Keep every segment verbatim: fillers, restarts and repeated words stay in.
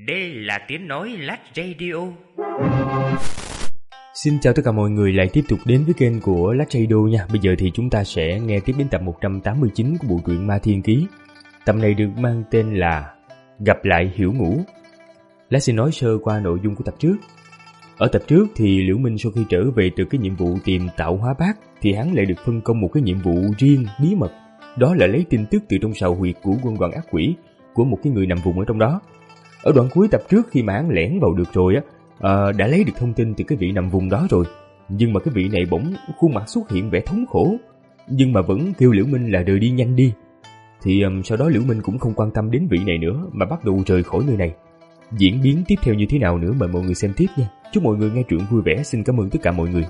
Đây là tiếng nói Lách Radio. Xin chào tất cả mọi người lại tiếp tục đến với kênh của Lách Radio nha. Bây giờ thì chúng ta sẽ nghe tiếp đến tập một trăm tám mươi chín của bộ truyện Ma Thiên Ký. Tập này được mang tên là Gặp lại Hiểu Ngũ. Lách xin nói sơ qua nội dung của tập trước. Ở tập trước thì Liễu Minh sau khi trở về từ cái nhiệm vụ tìm tạo hóa bát thì hắn lại được phân công một cái nhiệm vụ riêng bí mật. Đó là lấy tin tức từ trong sào huyệt của quân đoàn ác quỷ của một cái người nằm vùng ở trong đó. Ở đoạn cuối tập trước khi mà hắn lẻn vào được rồi á, à, đã lấy được thông tin từ cái vị nằm vùng đó rồi. Nhưng mà cái vị này bỗng khuôn mặt xuất hiện vẻ thống khổ, nhưng mà vẫn kêu Liễu Minh là rời đi nhanh đi. Thì um, sau đó Liễu Minh cũng không quan tâm đến vị này nữa mà bắt đầu rời khỏi nơi này. Diễn biến tiếp theo như thế nào nữa mời mọi người xem tiếp nha. Chúc mọi người nghe truyện vui vẻ. Xin cảm ơn tất cả mọi người.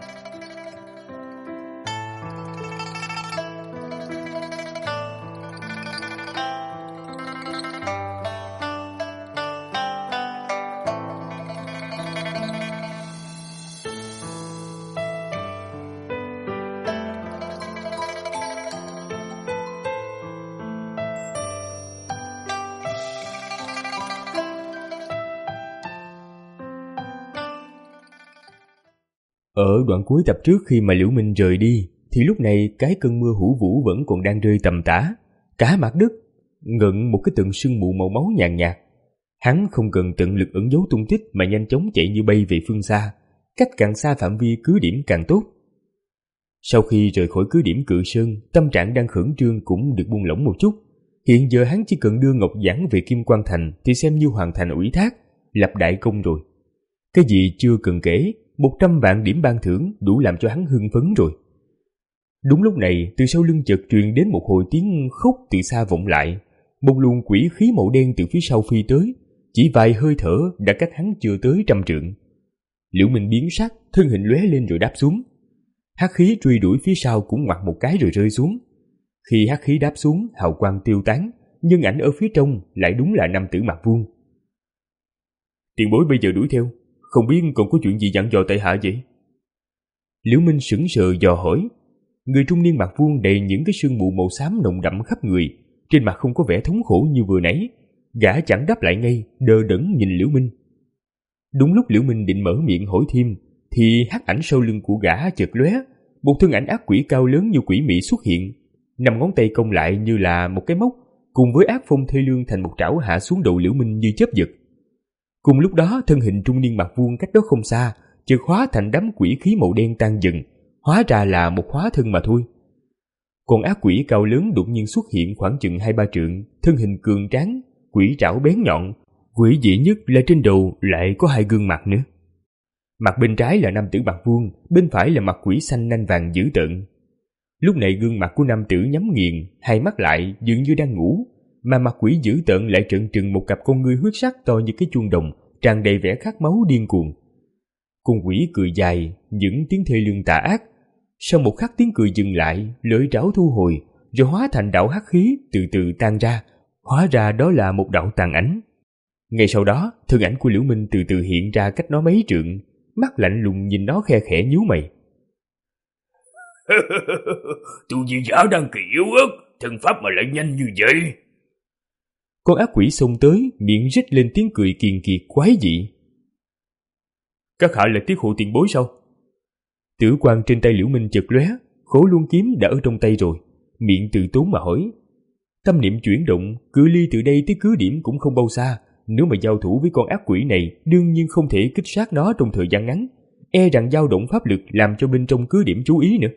Ở đoạn cuối tập trước khi mà Liễu Minh rời đi thì lúc này cái cơn mưa hữu vũ vẫn còn đang rơi tầm tã. Cả mặt đất ngận một cái tầng sương mù màu máu nhàn nhạt. Hắn không cần tận lực ẩn giấu tung tích mà nhanh chóng chạy như bay về phương xa, cách càng xa phạm vi cứ điểm càng tốt. Sau khi rời khỏi cứ điểm Cự Sơn, tâm trạng đang khẩn trương cũng được buông lỏng một chút. Hiện giờ hắn chỉ cần đưa Ngọc Giản về Kim Quan Thành thì xem như hoàn thành ủy thác, lập đại công rồi. Cái gì chưa cần kể, một trăm vạn điểm ban thưởng đủ làm cho hắn hưng phấn rồi. Đúng lúc này, từ sau lưng chợt truyền đến một hồi tiếng khóc từ xa vọng lại. Một luồng quỷ khí màu đen từ phía sau phi tới, chỉ vài hơi thở đã cách hắn chưa tới trăm trượng. Liễu Minh biến sắc, thân hình lóe lên rồi đáp xuống. Hắc khí truy đuổi phía sau cũng ngoặt một cái rồi rơi xuống. Khi hắc khí đáp xuống, hào quang tiêu tán, nhưng ảnh ở phía trong lại đúng là nam tử mặt vuông. Tiền bối bây giờ đuổi theo, không biết còn có chuyện gì dặn dò tại hạ vậy? Liễu Minh sững sờ dò hỏi. Người trung niên mặt vuông đầy những cái sương mù màu xám nồng đậm khắp người, trên mặt không có vẻ thống khổ như vừa nãy. Gã chẳng đáp lại ngay, đờ đẫn nhìn Liễu Minh. Đúng lúc Liễu Minh định mở miệng hỏi thêm thì hắc ảnh sau lưng của gã chợt lóe, một thân ảnh ác quỷ cao lớn như quỷ mị xuất hiện, năm ngón tay cong lại như là một cái móc, cùng với ác phong thê lương thành một trảo hạ xuống đầu Liễu Minh như chớp giật. Cùng lúc đó, thân hình trung niên mặt vuông cách đó không xa chợt hóa thành đám quỷ khí màu đen tan dần, hóa ra là một hóa thân mà thôi. Còn ác quỷ cao lớn đột nhiên xuất hiện khoảng chừng hai ba trượng, thân hình cường tráng, quỷ trảo bén nhọn, quỷ dị nhất là trên đầu lại có hai gương mặt nữa. Mặt bên trái là nam tử mặt vuông, bên phải là mặt quỷ xanh nanh vàng dữ tợn. Lúc này gương mặt của nam tử nhắm nghiền, hai mắt lại dường như đang ngủ, mà mặt quỷ dữ tợn lại trợn trừng một cặp con ngươi huyết sắc to như cái chuông đồng, tràn đầy vẻ khát máu điên cuồng. Con quỷ cười dài, những tiếng thê lương tà ác. Sau một khắc tiếng cười dừng lại, lưỡi trảo thu hồi, rồi hóa thành đạo hắc khí từ từ tan ra. Hóa ra đó là một đạo tàn ảnh. Ngay sau đó, thân ảnh của Liễu Minh từ từ hiện ra cách nó mấy trượng, mắt lạnh lùng nhìn nó khe khẽ nhíu mày. Tu vi giả đang kỳ yếu ớt, thân pháp mà lại nhanh như vậy. Con ác quỷ xông tới, miệng rít lên tiếng cười kiền kiệt quái dị. Các hạ là Tiết Hộ tiền bối sao? Tử quang trên tay Liễu Minh chợt lóe, khổ luân kiếm đã ở trong tay rồi, miệng từ tốn mà hỏi. Tâm niệm chuyển động, cự ly từ đây tới cứ điểm cũng không bao xa, nếu mà giao thủ với con ác quỷ này, đương nhiên không thể kích sát nó trong thời gian ngắn, e rằng dao động pháp lực làm cho bên trong cứ điểm chú ý nữa.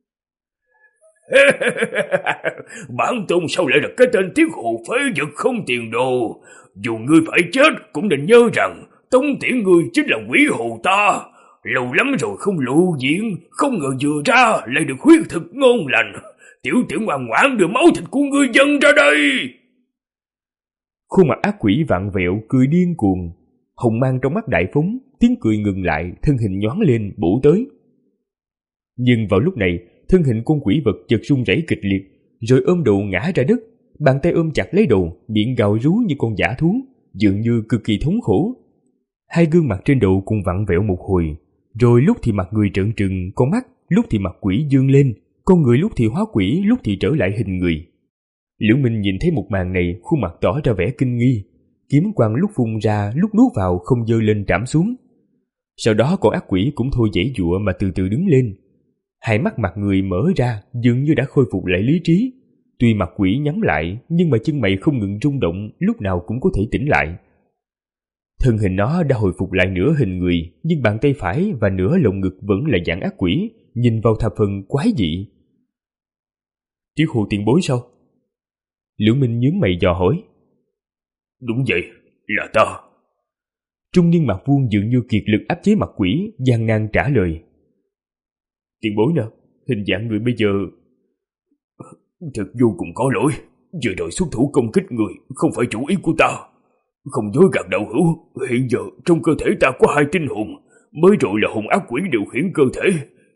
Bản tôn sao lại là cái tên Tiết Hộ phế vật không tiền đồ? Dù ngươi phải chết cũng nên nhớ rằng tống tiễn ngươi chính là quỷ hồn ta. Lâu lắm rồi không lộ diện, không ngờ vừa ra lại được huyết thực ngon lành. Tiểu tử ngoan ngoãn đưa máu thịt của ngươi dâng ra đây. Khuôn mặt ác quỷ vặn vẹo cười điên cuồng, hồng mang trong mắt đại phóng, tiếng cười ngừng lại, thân hình nhoáng lên bổ tới. Nhưng vào lúc này, thân hình con quỷ vật chợt rung rẩy kịch liệt, rồi ôm đầu ngã ra đất, bàn tay ôm chặt lấy đầu, miệng gào rú như con dã thú, dường như cực kỳ thống khổ. Hai gương mặt trên đầu cùng vặn vẹo một hồi, rồi lúc thì mặt người trợn trừng con mắt, lúc thì mặt quỷ dương lên, con người lúc thì hóa quỷ, lúc thì trở lại hình người. Liễu Minh nhìn thấy một màn này, khuôn mặt tỏ ra vẻ kinh nghi. Kiếm quang lúc phun ra lúc nuốt vào không dơ lên trảm xuống. Sau đó con ác quỷ cũng thôi giãy giụa mà từ từ đứng lên. Hai mắt mặt người mở ra, dường như đã khôi phục lại lý trí. Tuy mặt quỷ nhắm lại, nhưng mà chân mày không ngừng rung động, lúc nào cũng có thể tỉnh lại. Thân hình nó đã hồi phục lại nửa hình người, nhưng bàn tay phải và nửa lồng ngực vẫn là dạng ác quỷ, nhìn vào thập phần quái dị. Tiết Hồ tiền bối sao? Liễu Minh nhướng mày dò hỏi. Đúng vậy, là ta. Trung niên mặt vuông dường như kiệt lực áp chế mặt quỷ, gian nan trả lời. Tiền bối nè, hình dạng người bây giờ thật vô cùng có lỗi. Vừa rồi xuất thủ công kích người không phải chủ ý của ta. Không dối gạt đạo hữu, hiện giờ trong cơ thể ta có hai tinh hồn, mới rồi là hồn ác quỷ điều khiển cơ thể.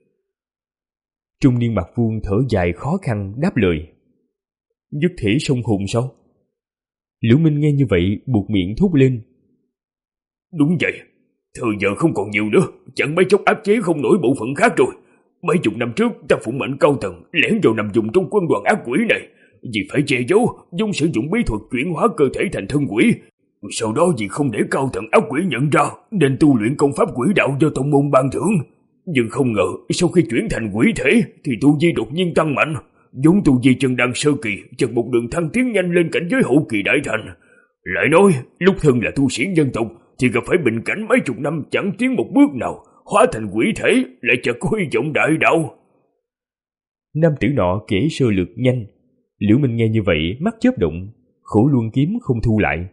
Trung niên mặt vuông thở dài khó khăn đáp lời. Nhất thể song hồn sao? Liễu Minh nghe như vậy buột miệng thốt lên. Đúng vậy, thời giờ không còn nhiều nữa, chẳng mấy chốc áp chế không nổi bộ phận khác rồi. Mấy chục năm trước ta phụng mệnh cao tầng lẻn vào nằm dùng trong quân đoàn ác quỷ này, vì phải che giấu, dùng sử dụng bí thuật chuyển hóa cơ thể thành thân quỷ. Sau đó vì không để cao tầng ác quỷ nhận ra, nên tu luyện công pháp quỷ đạo do tông môn ban thưởng. Nhưng không ngờ sau khi chuyển thành quỷ thể thì tu vi đột nhiên tăng mạnh, vốn tu vi chân đan sơ kỳ chợt một đường thăng tiến nhanh lên cảnh giới hậu kỳ đại thành. Lại nói lúc thân là tu sĩ nhân tộc thì gặp phải bình cảnh mấy chục năm chẳng tiến một bước nào, hóa thành quỷ thể lại chợt có hy vọng đại đạo. Nam tử nọ kể sơ lược nhanh. Liễu Minh nghe như vậy mắt chớp động, khổ luân kiếm không thu lại.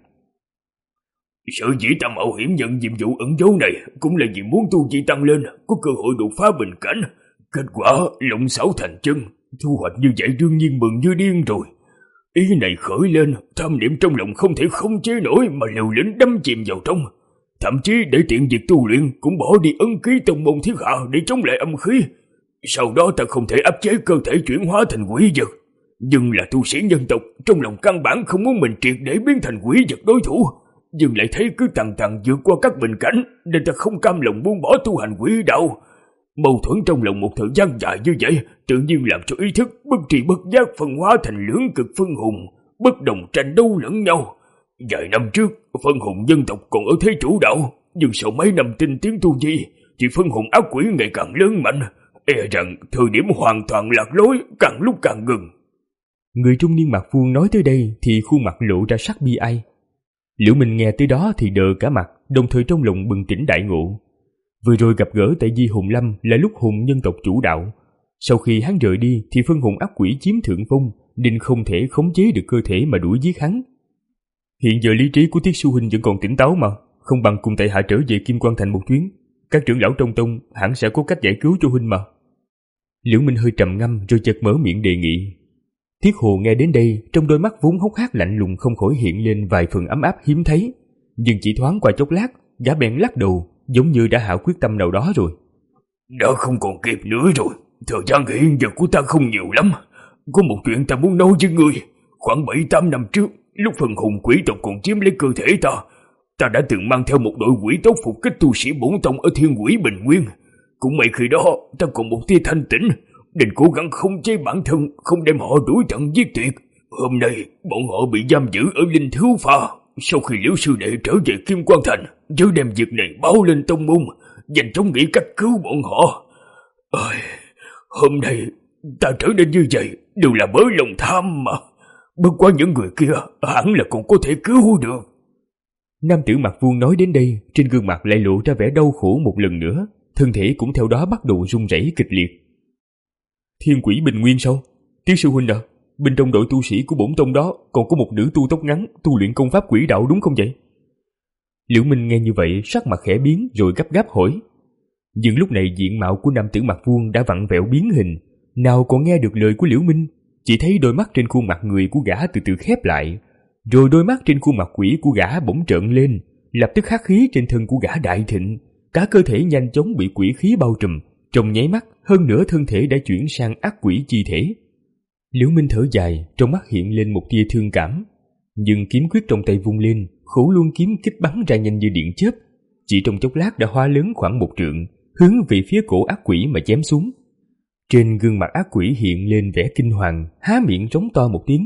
Sở dĩ ta mạo hiểm nhận nhiệm vụ ẩn giấu này cũng là vì muốn tu vi tăng lên, có cơ hội đột phá bình cảnh. Kết quả lộng xảo thành chân, thu hoạch như vậy đương nhiên mừng như điên rồi. Ý này khởi lên, tham niệm trong lòng không thể không chế nổi mà liều lĩnh đâm chìm vào trong. Thậm chí để tiện việc tu luyện cũng bỏ đi ấn ký tông môn thiết hạ để chống lại âm khí. Sau đó ta không thể áp chế cơ thể chuyển hóa thành quỷ vật. Nhưng là tu sĩ nhân tộc, trong lòng căn bản không muốn mình triệt để biến thành quỷ vật đối thủ. Nhưng lại thấy cứ tầng tầng vượt qua các bình cảnh, nên ta không cam lòng buông bỏ tu hành quỷ đạo. Mâu thuẫn trong lòng một thời gian dài như vậy, tự nhiên làm cho ý thức bất tri bất giác phân hóa thành lưỡng cực phân hùng, bất đồng tranh đấu lẫn nhau. Vài năm trước, phân hùng dân tộc còn ở thế chủ đạo, nhưng sau mấy năm tinh tiến tu vi, thì phân hùng ác quỷ ngày càng lớn mạnh, e rằng thời điểm hoàn toàn lạc lối càng lúc càng gần. Người trung niên mặt vuông nói tới đây thì khuôn mặt lộ ra sắc bi ai. Liễu Minh nghe tới đó thì đờ cả mặt, đồng thời trong lòng bừng tỉnh đại ngộ. Vừa rồi gặp gỡ tại Di Hồn Lâm là lúc hùng nhân tộc chủ đạo. Sau khi hắn rời đi thì phân hồn ác quỷ chiếm thượng phong, nên không thể khống chế được cơ thể mà đuổi giết hắn. Hiện giờ lý trí của Tiết Sư Huynh vẫn còn tỉnh táo mà, không bằng cùng tại hạ trở về Kim Quan Thành một chuyến. Các trưởng lão trong tông hẳn sẽ có cách giải cứu cho Huynh mà. Liễu Minh hơi trầm ngâm rồi chợt mở miệng đề nghị. Thiết Hồ nghe đến đây, trong đôi mắt vốn hốc hác lạnh lùng không khỏi hiện lên vài phần ấm áp hiếm thấy, nhưng chỉ thoáng qua chốc lát, gã bèn lắc đầu, giống như đã hạ quyết tâm nào đó rồi. Đã không còn kịp nữa rồi, thời gian hiện giờ của ta không nhiều lắm. Có một chuyện ta muốn nói với ngươi. Khoảng bảy tám năm trước, lúc phần hùng quỷ tộc còn chiếm lấy cơ thể ta, ta đã từng mang theo một đội quỷ tốt phục kích tu sĩ bổn tông ở Thiên Quỷ Bình Nguyên. Cũng may khi đó ta còn một tia thanh tĩnh, nên cố gắng không chế bản thân, không đem họ đuổi tận giết tuyệt. Hôm nay bọn họ bị giam giữ ở Linh Thiếu Pha. Sau khi Liễu sư đệ trở về Kim Quan Thành, chớ đem việc này báo lên tông môn, nhanh chóng nghĩ cách cứu bọn họ. Ôi, hôm nay ta trở nên như vậy đều là bởi lòng tham mà. Bất quá những người kia hẳn là còn có thể cứu được. Nam tử mặt vuông nói đến đây, trên gương mặt lại lộ ra vẻ đau khổ một lần nữa, thân thể cũng theo đó bắt đầu run rẩy kịch liệt. Thiên Quỷ Bình Nguyên sao? Tiết sư huynh à, bên trong đội tu sĩ của bổn tông đó còn có một nữ tu tóc ngắn tu luyện công pháp quỷ đạo đúng không vậy? Liễu Minh nghe như vậy sắc mặt khẽ biến rồi gấp gáp hỏi. Nhưng lúc này diện mạo của nam tử mặt vuông đã vặn vẹo biến hình, nào còn nghe được lời của Liễu Minh, chỉ thấy đôi mắt trên khuôn mặt người của gã từ từ khép lại, rồi đôi mắt trên khuôn mặt quỷ của gã bỗng trợn lên, lập tức hắc khí trên thân của gã đại thịnh, cả cơ thể nhanh chóng bị quỷ khí bao trùm, trong nháy mắt hơn nữa thân thể đã chuyển sang ác quỷ chi thể. Liễu Minh thở dài, trong mắt hiện lên một tia thương cảm, nhưng kiếm quyết trong tay vung lên, Khổ Luân kiếm kích bắn ra nhanh như điện chớp, chỉ trong chốc lát đã hóa lớn khoảng một trượng, hướng về phía cổ ác quỷ mà chém xuống. Trên gương mặt ác quỷ hiện lên vẻ kinh hoàng, há miệng rống to một tiếng,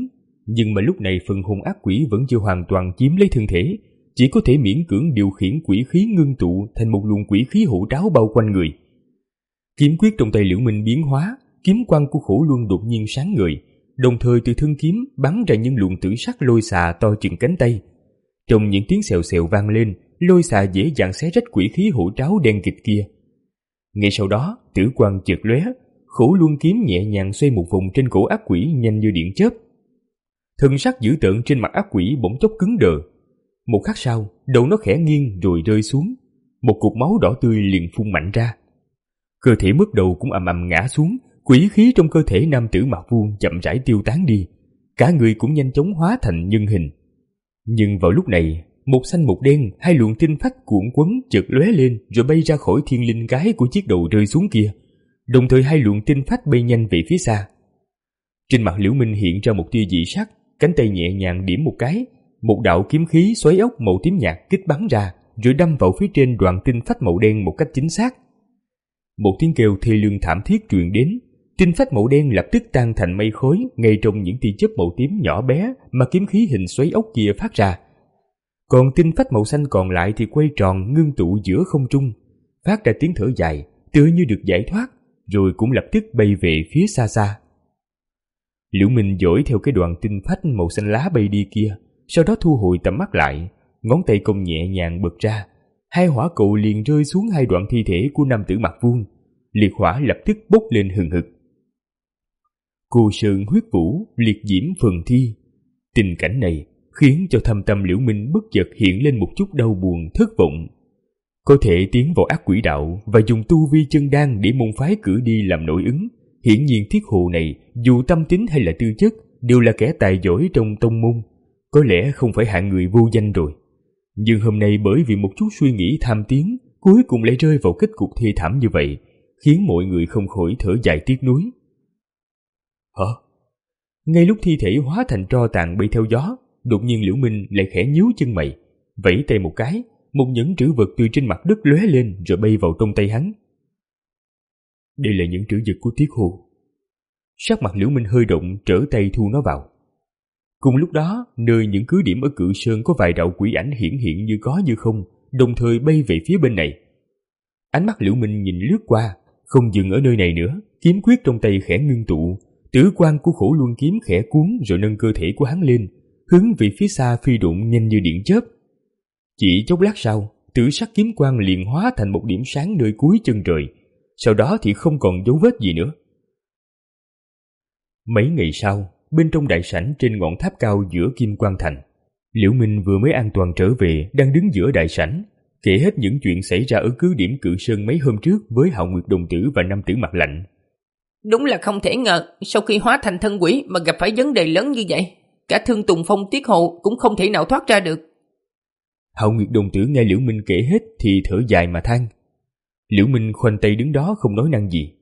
Nhưng mà lúc này phần hồn ác quỷ vẫn chưa hoàn toàn chiếm lấy thân thể, chỉ có thể miễn cưỡng điều khiển quỷ khí ngưng tụ thành một luồng quỷ khí hộ tráo bao quanh người. Kiếm quyết trong tay Liễu Minh biến hóa, kiếm quang của Khổ Luân đột nhiên sáng ngời, đồng thời từ thân kiếm bắn ra những luồng tử sắc lôi xà to chừng cánh tay. Trong những tiếng xèo xèo vang lên, lôi xà dễ dàng xé rách quỷ khí hộ tráo đen kịt kia. Ngay sau đó, tử quang chợt lóe, Khổ Luân kiếm nhẹ nhàng xoay một vòng trên cổ ác quỷ nhanh như điện chớp. Thần sắc dữ tợn trên mặt ác quỷ bỗng chốc cứng đờ. Một khắc sau, đầu nó khẽ nghiêng rồi rơi xuống, một cục máu đỏ tươi liền phun mạnh ra. Cơ thể mất đầu cũng ầm ầm ngã xuống, quỷ khí trong cơ thể nam tử mặt vuông chậm rãi tiêu tán đi, cả người cũng nhanh chóng hóa thành nhân hình. Nhưng vào lúc này, một xanh một đen, hai luồng tinh phách cuộn quấn chợt lóe lên rồi bay ra khỏi thiên linh cái của chiếc đầu rơi xuống kia. Đồng thời hai luồng tinh phách bay nhanh về phía xa. Trên mặt Liễu Minh hiện ra một tia dị sắc, cánh tay nhẹ nhàng điểm một cái, một đạo kiếm khí xoáy ốc màu tím nhạt kích bắn ra, rồi đâm vào phía trên đoàn tinh phách màu đen một cách chính xác. Một tiếng kêu thê lương thảm thiết truyền đến, tinh phách màu đen lập tức tan thành mây khói ngay trong những tia chớp màu tím nhỏ bé mà kiếm khí hình xoáy ốc kia phát ra. Còn tinh phách màu xanh còn lại thì quay tròn ngưng tụ giữa không trung, phát ra tiếng thở dài, tựa như được giải thoát, rồi cũng lập tức bay về phía xa xa. Liễu Minh dõi theo cái đoàn tinh phách màu xanh lá bay đi kia, sau đó thu hồi tầm mắt lại, ngón tay công nhẹ nhàng bật ra, hai hỏa cầu liền rơi xuống hai đoạn thi thể của nam tử mặt vuông, liệt hỏa lập tức bốc lên hừng hực. Cô sơn huyết vũ, liệt diễm phần thi. Tình cảnh này khiến cho thâm tâm Liễu Minh bất chợt hiện lên một chút đau buồn thất vọng. Có thể tiến vào ác quỷ đạo và dùng tu vi chân đan để môn phái cử đi làm nội ứng, hiển nhiên Thiết Hồ này dù tâm tính hay là tư chất đều là kẻ tài giỏi trong tông môn, có lẽ không phải hạng người vô danh rồi. Nhưng hôm nay bởi vì một chút suy nghĩ tham tiến, cuối cùng lại rơi vào kết cục thê thảm như vậy, khiến mọi người không khỏi thở dài tiếc nuối. Hả? Ngay lúc thi thể hóa thành tro tàn bay theo gió, đột nhiên Liễu Minh lại khẽ nhíu chân mày, vẫy tay một cái, một nhẫn trữ vật từ trên mặt đất lóe lên rồi bay vào trong tay hắn. Đây là những trữ vật của Thiết Hồ. Sắc mặt Liễu Minh hơi động, trở tay thu nó vào. Cùng lúc đó, nơi những cứ điểm ở Cự Sơn có vài đạo quỷ ảnh hiển hiện như có như không, đồng thời bay về phía bên này. Ánh mắt Liễu Minh nhìn lướt qua, không dừng ở nơi này nữa, kiếm quyết trong tay khẽ ngưng tụ, tử quang của Khổ Luân kiếm khẽ cuốn rồi nâng cơ thể của hắn lên, hướng về phía xa phi độn nhanh như điện chớp. Chỉ chốc lát sau, tử sắc kiếm quang liền hóa thành một điểm sáng nơi cuối chân trời, sau đó thì không còn dấu vết gì nữa. Mấy ngày sau, bên trong đại sảnh trên ngọn tháp cao giữa Kim Quang Thành, Liễu Minh vừa mới an toàn trở về, đang đứng giữa đại sảnh, kể hết những chuyện xảy ra ở cứ điểm Cự Sơn mấy hôm trước với Hạo Nguyệt Đồng Tử và nam tử mặt lạnh. Đúng là không thể ngờ, sau khi hóa thành thân quỷ mà gặp phải vấn đề lớn như vậy, cả Thương Tùng Phong Tiết Hồ cũng không thể nào thoát ra được. Hạo Nguyệt Đồng Tử nghe Liễu Minh kể hết thì thở dài mà than. Liễu Minh khoanh tay đứng đó không nói năng gì.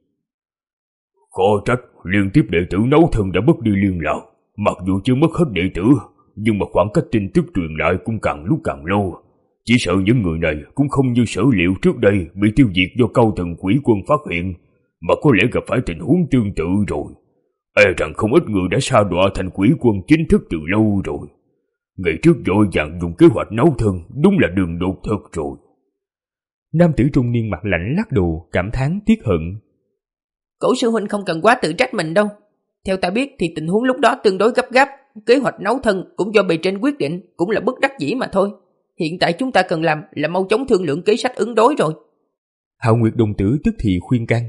Khó trách liên tiếp đệ tử nấu thân đã mất đi liên lạc, mặc dù chưa mất hết đệ tử, nhưng mà khoảng cách tin tức truyền lại cũng càng lúc càng lâu. Chỉ sợ những người này cũng không như sở liệu trước đây bị tiêu diệt do Cao Thần Quỷ Quân phát hiện, mà có lẽ gặp phải tình huống tương tự rồi. E rằng không ít người đã sa đọa thành quỷ quân chính thức từ lâu rồi. Ngày trước vội vàng dùng kế hoạch nấu thân, đúng là đường đột thật rồi. Nam tử trung niên mặt lạnh lắc đầu, cảm thán tiếc hận. Cổ sư huynh không cần quá tự trách mình đâu. Theo ta biết thì tình huống lúc đó tương đối gấp gáp, kế hoạch nấu thân cũng do bề trên quyết định, cũng là bất đắc dĩ mà thôi. Hiện tại chúng ta cần làm là mau chóng thương lượng kế sách ứng đối rồi. Hạo Nguyệt Đồng Tử tức thì khuyên can.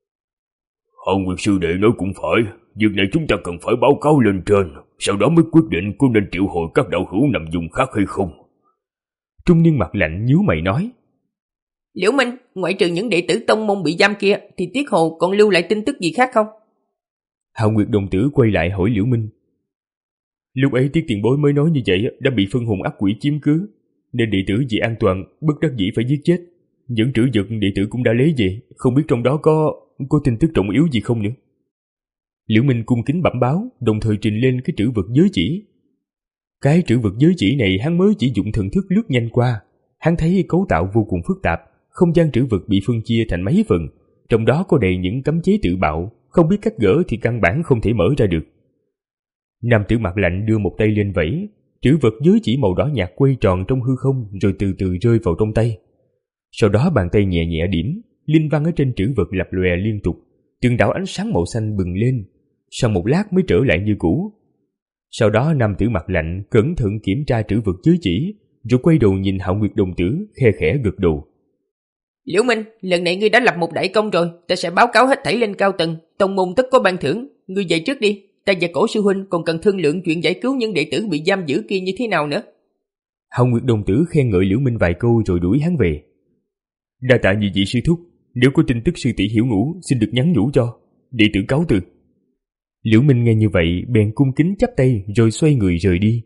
Hạo Nguyệt sư đệ nói cũng phải, việc này chúng ta cần phải báo cáo lên trên, sau đó mới quyết định có nên triệu hồi các đạo hữu nằm vùng khác hay không. Trung niên mặt lạnh nhíu mày nói. Liễu Minh, ngoại trừ những đệ tử tông môn bị giam kia thì Tiết Hồ còn lưu lại tin tức gì khác không? Hạo Nguyệt Đồng Tử quay lại hỏi Liễu Minh. Lúc ấy Tiết tiền bối mới nói như vậy đã bị phân hồn ác quỷ chiếm cứ, nên đệ tử vì an toàn bất đắc dĩ phải giết chết. Những trữ vật đệ tử cũng đã lấy về, không biết trong đó có có tin tức trọng yếu gì không nữa. Liễu Minh cung kính bẩm báo, đồng thời trình lên cái trữ vật giới chỉ. Cái trữ vật giới chỉ này hắn mới chỉ dụng thần thức lướt nhanh qua, hắn thấy cấu tạo vô cùng phức tạp, không gian trữ vật bị phân chia thành mấy phần, trong đó có đầy những cấm chế tự bạo, không biết cách gỡ thì căn bản không thể mở ra được. Nam tử mặt lạnh đưa một tay lên vẫy, trữ vật giới chỉ màu đỏ nhạt quay tròn trong hư không rồi từ từ rơi vào trong tay. Sau đó bàn tay nhẹ nhẹ điểm, linh văn ở trên trữ vật lập lòe liên tục, từng đạo ánh sáng màu xanh bừng lên, sau một lát mới trở lại như cũ. Sau đó nam tử mặt lạnh cẩn thận kiểm tra trữ vật giới chỉ, rồi quay đầu nhìn Hạo Nguyệt đồng tử, khe khẽ gật đầu. Liễu Minh, lần này ngươi đã lập một đại công rồi, ta sẽ báo cáo hết thảy lên cao tầng, tông môn tất có ban thưởng, ngươi về trước đi, ta và Cổ sư huynh còn cần thương lượng chuyện giải cứu những đệ tử bị giam giữ kia như thế nào nữa. Hạo Nguyệt đồng tử khen ngợi Liễu Minh vài câu rồi đuổi hắn về. Đa tạ nhị vị sư thúc, nếu có tin tức sư tỷ Hiểu Ngũ xin được nhắn nhủ cho, đệ tử cáo từ. Liễu Minh nghe như vậy bèn cung kính chắp tay rồi xoay người rời đi.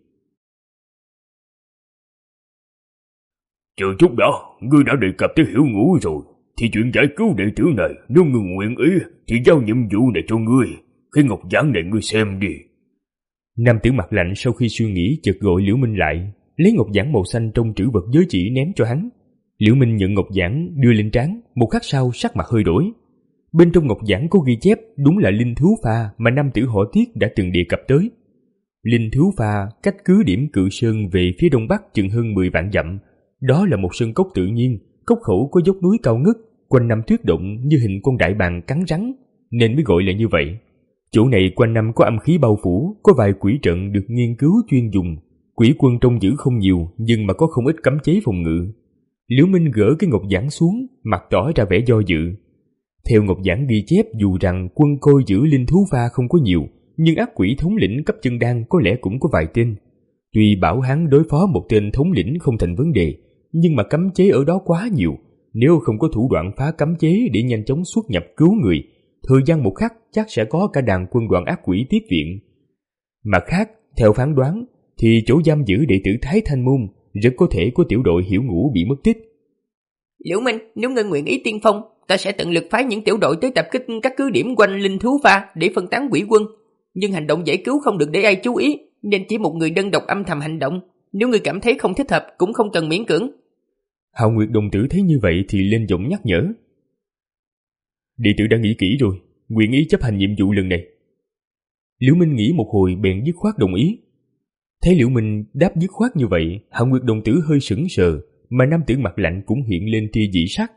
Chờ chút đã, ngươi đã đề cập tới Hiểu Ngũ rồi, thì chuyện giải cứu đệ tử này nếu ngươi nguyện ý thì giao nhiệm vụ này cho ngươi. Cái ngọc giản này ngươi xem đi. Nam tử mặt lạnh sau khi suy nghĩ chợt gọi Liễu Minh lại, lấy ngọc giản màu xanh trong trữ vật giới chỉ ném cho hắn. Liễu Minh nhận ngọc giản đưa lên trán, một khắc sau sắc mặt hơi đổi. Bên trong ngọc giản có ghi chép đúng là linh thú pha mà nam tử họ Tiết đã từng đề cập tới. Linh thú pha cách cứ điểm Cự Sơn về phía đông bắc chừng hơn mười vạn dặm. Đó là một sơn cốc tự nhiên, cốc khẩu có dốc núi cao ngất, quanh năm tuyết động như hình con đại bàng cắn rắn, nên mới gọi là như vậy. Chỗ này quanh năm có âm khí bao phủ, có vài quỷ trận được nghiên cứu chuyên dùng. Quỷ quân trông giữ không nhiều, nhưng mà có không ít cấm chế phòng ngự. Liễu Minh gỡ cái ngọc giản xuống, mặt tỏ ra vẻ do dự. Theo ngọc giản ghi chép, dù rằng quân coi giữ linh thú pha không có nhiều, nhưng ác quỷ thống lĩnh cấp chân đan có lẽ cũng có vài tên. Tuy bảo hắn đối phó một tên thống lĩnh không thành vấn đề, nhưng mà cấm chế ở đó quá nhiều, nếu không có thủ đoạn phá cấm chế để nhanh chóng xuất nhập cứu người, thời gian một khắc chắc sẽ có cả đàn quân đoàn ác quỷ tiếp viện. Mặt khác, theo phán đoán, thì chỗ giam giữ đệ tử Thái Thanh Môn rất có thể có tiểu đội Hiểu Ngũ bị mất tích. Liễu Minh, nếu ngươi nguyện ý tiên phong, ta sẽ tận lực phái những tiểu đội tới tập kích các cứ điểm quanh linh thú pha để phân tán quỷ quân. Nhưng hành động giải cứu không được để ai chú ý, nên chỉ một người đơn độc âm thầm hành động. Nếu ngươi cảm thấy không thích hợp cũng không cần miễn cưỡng. Hạo Nguyệt đồng tử thấy như vậy thì lên giọng nhắc nhở. Đệ tử đã nghĩ kỹ rồi, nguyện ý chấp hành nhiệm vụ lần này. Liễu Minh nghĩ một hồi bèn dứt khoát đồng ý. Thấy Liễu Minh đáp dứt khoát như vậy, Hạo Nguyệt đồng tử hơi sững sờ, mà nam tử mặt lạnh cũng hiện lên tia dị sắc.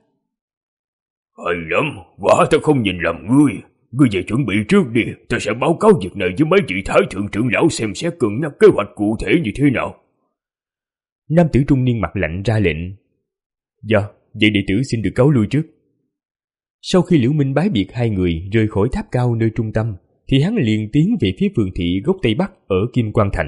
Hay lắm, quả ta không nhìn lầm ngươi. Ngươi về chuẩn bị trước đi, ta sẽ báo cáo việc này với mấy vị thái thượng trưởng lão xem xét cân nhắc kế hoạch cụ thể như thế nào. Nam tử trung niên mặt lạnh ra lệnh. Dạ, vậy đệ tử xin được cáo lui trước. Sau khi Liễu Minh bái biệt hai người rời khỏi tháp cao nơi trung tâm, thì hắn liền tiến về phía phường thị góc Tây Bắc ở Kim Quang Thành.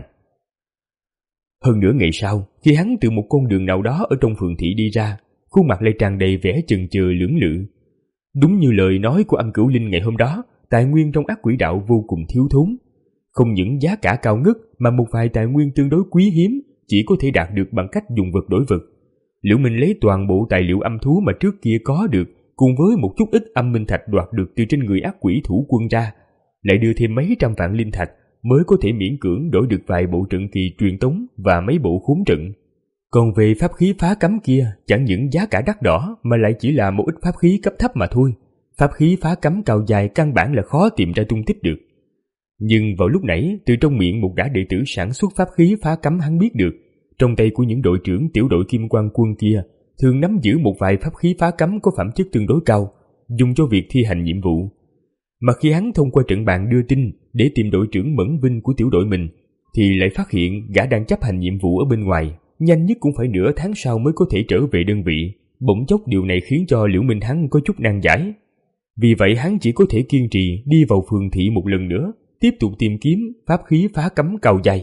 Hơn nửa ngày sau, khi hắn từ một con đường nào đó ở trong phường thị đi ra, khuôn mặt lại tràn đầy vẻ chần chừ lưỡng lự. Đúng như lời nói của âm Cửu Linh ngày hôm đó, tài nguyên trong ác quỷ đạo vô cùng thiếu thốn. Không những giá cả cao ngất mà một vài tài nguyên tương đối quý hiếm chỉ có thể đạt được bằng cách dùng vật đổi vật. Liễu Minh lấy toàn bộ tài liệu âm thú mà trước kia có được, cùng với một chút ít âm minh thạch đoạt được từ trên người ác quỷ thủ quân ra, lại đưa thêm mấy trăm vạn linh thạch mới có thể miễn cưỡng đổi được vài bộ trận kỳ truyền tống và mấy bộ khốn trận. Còn về pháp khí phá cấm kia, chẳng những giá cả đắt đỏ mà lại chỉ là một ít pháp khí cấp thấp mà thôi. Pháp khí phá cấm cao dài căn bản là khó tìm ra tung tích được. Nhưng vào lúc nãy, từ trong miệng một gã đệ tử sản xuất pháp khí phá cấm hắn biết được, trong tay của những đội trưởng tiểu đội Kim Quang quân kia thường nắm giữ một vài pháp khí phá cấm có phẩm chất tương đối cao, dùng cho việc thi hành nhiệm vụ. Mà khi hắn thông qua trận bàn đưa tin để tìm đội trưởng Mẫn Vinh của tiểu đội mình, thì lại phát hiện gã đang chấp hành nhiệm vụ ở bên ngoài, nhanh nhất cũng phải nửa tháng sau mới có thể trở về đơn vị. Bỗng chốc điều này khiến cho Liễu Minh hắn có chút nan giải. Vì vậy hắn chỉ có thể kiên trì đi vào phường thị một lần nữa, tiếp tục tìm kiếm pháp khí phá cấm cao dài.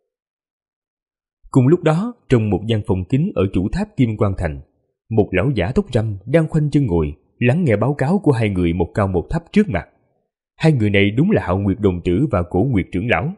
Cùng lúc đó, trong một gian phòng kín ở chủ tháp Kim Quang Thành, một lão giả tóc râm đang khoanh chân ngồi, lắng nghe báo cáo của hai người một cao một thấp trước mặt. Hai người này đúng là Hạo Nguyệt đồng tử và Cổ Nguyệt trưởng lão.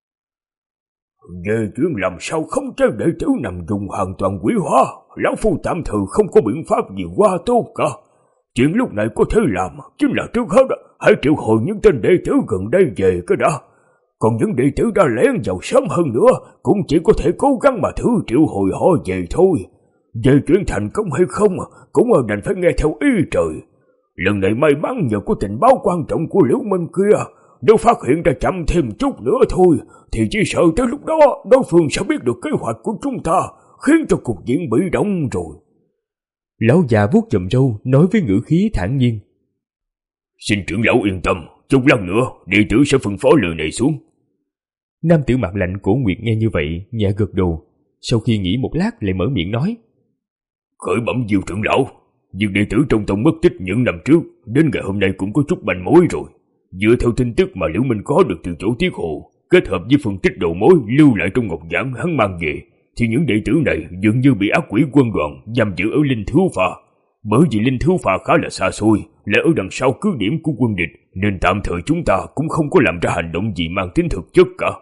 Về chuyện làm sao không cho đệ tử nằm dùng hoàn toàn quỷ hóa, lão phu tạm thời không có biện pháp gì qua tốt cả. Chuyện lúc này có thể làm chính là trước hết hãy triệu hồi những tên đệ tử gần đây về cái đã. Còn những đệ tử đã lén vào sớm hơn nữa cũng chỉ có thể cố gắng mà thử triệu hồi họ về thôi. Về chuyện thành công hay không cũng đành phải nghe theo ý trời. Lần này may mắn nhờ có tình báo quan trọng của Liễu Minh kia, nếu phát hiện ra chậm thêm chút nữa thôi, thì chỉ sợ tới lúc đó đối phương sẽ biết được kế hoạch của chúng ta, khiến cho cục diện bị động rồi. Lão già vuốt chòm râu nói với ngữ khí thản nhiên. Xin trưởng lão yên tâm, chút lát nữa đệ tử sẽ phân phó lời này xuống. Nam tử mặt lạnh Cổ Nguyệt nghe như vậy nhẹ gật đầu, sau khi nghĩ một lát lại mở miệng nói. Khởi bẩm Diêu trưởng lão, việc đệ tử trong tông mất tích những năm trước đến ngày hôm nay cũng có chút manh mối rồi. Dựa theo tin tức mà Liễu Minh có được từ chỗ Tiết Hồ, kết hợp với phân tích đầu mối lưu lại trong ngọc giản hắn mang về, thì những đệ tử này dường như bị ác quỷ quân đoàn giam giữ ở Linh Thú Phà. Bởi vì Linh Thú Phà khá là xa xôi, lại ở đằng sau cứ điểm của quân địch, nên tạm thời chúng ta cũng không có làm ra hành động gì mang tính thực chất cả.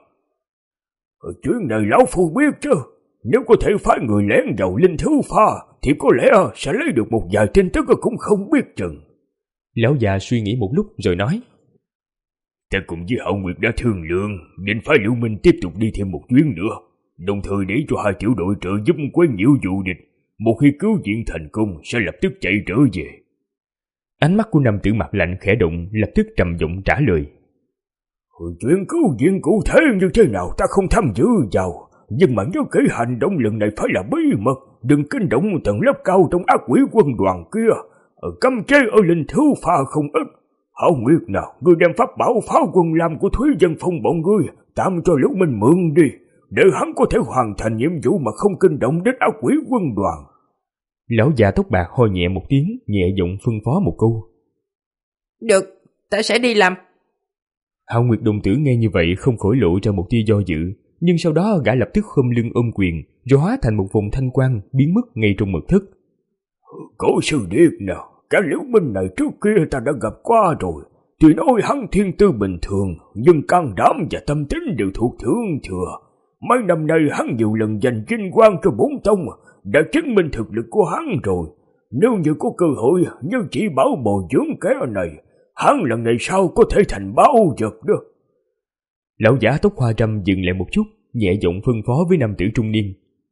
Chuyện này lão phu biết chứ, nếu có thể phái người lén vào Linh Thú Phà thì có lẽ sẽ lấy được một vài tin tức cũng không biết chừng. Lão già suy nghĩ một lúc rồi nói. Ta cùng với Hạo Nguyệt đã thương lượng, nên phái Liễu Minh tiếp tục đi thêm một chuyến nữa, đồng thời để cho hai tiểu đội trợ giúp quấy nhiễu vụ địch. Một khi cứu viện thành công sẽ lập tức chạy trở về. Ánh mắt của nam tử mặt lạnh khẽ động, lập tức trầm giọng trả lời. Chuyện cứu viện cụ thể như thế nào ta không tham dự vào, nhưng mà nhớ kỹ hành động lần này phải là bí mật, đừng kinh động tầng lớp cao trong ác quỷ quân đoàn kia. Ở cấm chế ở Linh Thú Phà không ít. Hạo Nguyệt nào, ngươi đem pháp bảo pháo quân làm của Thúy Dân Phong bọn ngươi tạm cho Liễu Minh mượn đi, để hắn có thể hoàn thành nhiệm vụ mà không kinh động đến ác quỷ quân đoàn. Lão già tóc bạc ho nhẹ một tiếng, nhẹ giọng phân phó một câu. Được, ta sẽ đi làm. Hạo Nguyệt đồng tử nghe như vậy không khỏi lộ ra một tia do dự, nhưng sau đó gã lập tức khom lưng ôm quyền, rồi hóa thành một vòng thanh quang biến mất ngay trong mật thất. Cổ sư điệp nào, cả Liễu Minh này trước kia ta đã gặp qua rồi. Tuy nói hắn thiên tư bình thường, nhưng can đảm và tâm tính đều thuộc thượng thừa. Mấy năm nay hắn nhiều lần giành vinh quang cho bốn tông, đã chứng minh thực lực của hắn rồi. Nếu như có cơ hội như chỉ bảo bồi dưỡng kẻ này, hắn lần này sau có thể thành báo vật đó. Lão giả tóc hoa râm dừng lại một chút, nhẹ giọng phân phó với nam tử trung niên.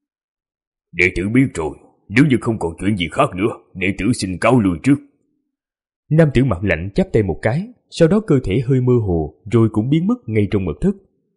Đệ tử biết rồi, nếu như không còn chuyện gì khác nữa, đệ tử xin cáo lui trước. Nam tử mặt lạnh chắp tay một cái, sau đó cơ thể hơi mơ hồ, rồi cũng biến mất ngay trong mật thất.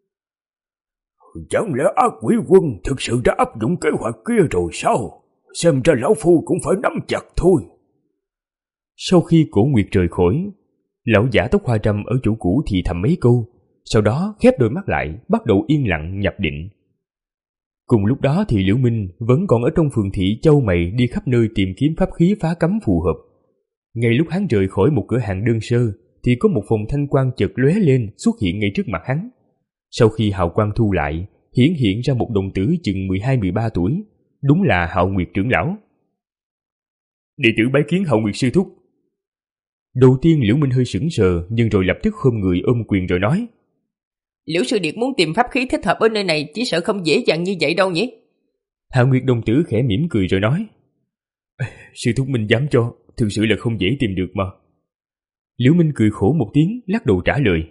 Chẳng lẽ ác quỷ quân thực sự đã áp dụng kế hoạch kia rồi sao? Xem ra lão phu cũng phải nắm chặt thôi. Sau khi Cổ Nguyệt rời khỏi, lão giả tóc hoa râm ở chỗ cũ thì thầm mấy câu, sau đó khép đôi mắt lại, bắt đầu yên lặng nhập định. Cùng lúc đó thì Liễu Minh vẫn còn ở trong phường thị châu mày đi khắp nơi tìm kiếm pháp khí phá cấm phù hợp. Ngay lúc hắn rời khỏi một cửa hàng đơn sơ, thì có một vòng thanh quang chợt lóe lên xuất hiện ngay trước mặt hắn. Sau khi hào quang thu lại, hiển hiện ra một đồng tử chừng mười hai mười ba tuổi, đúng là Hạo Nguyệt trưởng lão. Đệ tử bái kiến Hạo Nguyệt sư thúc. Đầu tiên Liễu Minh hơi sững sờ, nhưng rồi lập tức khom người ôm quyền rồi nói. Liễu sư điệt muốn tìm pháp khí thích hợp ở nơi này chỉ sợ không dễ dàng như vậy đâu nhỉ? Hạo Nguyệt đồng tử khẽ mỉm cười rồi nói. Sư thúc Minh dám cho, thực sự là không dễ tìm được mà. Liễu Minh cười khổ một tiếng, lắc đầu trả lời.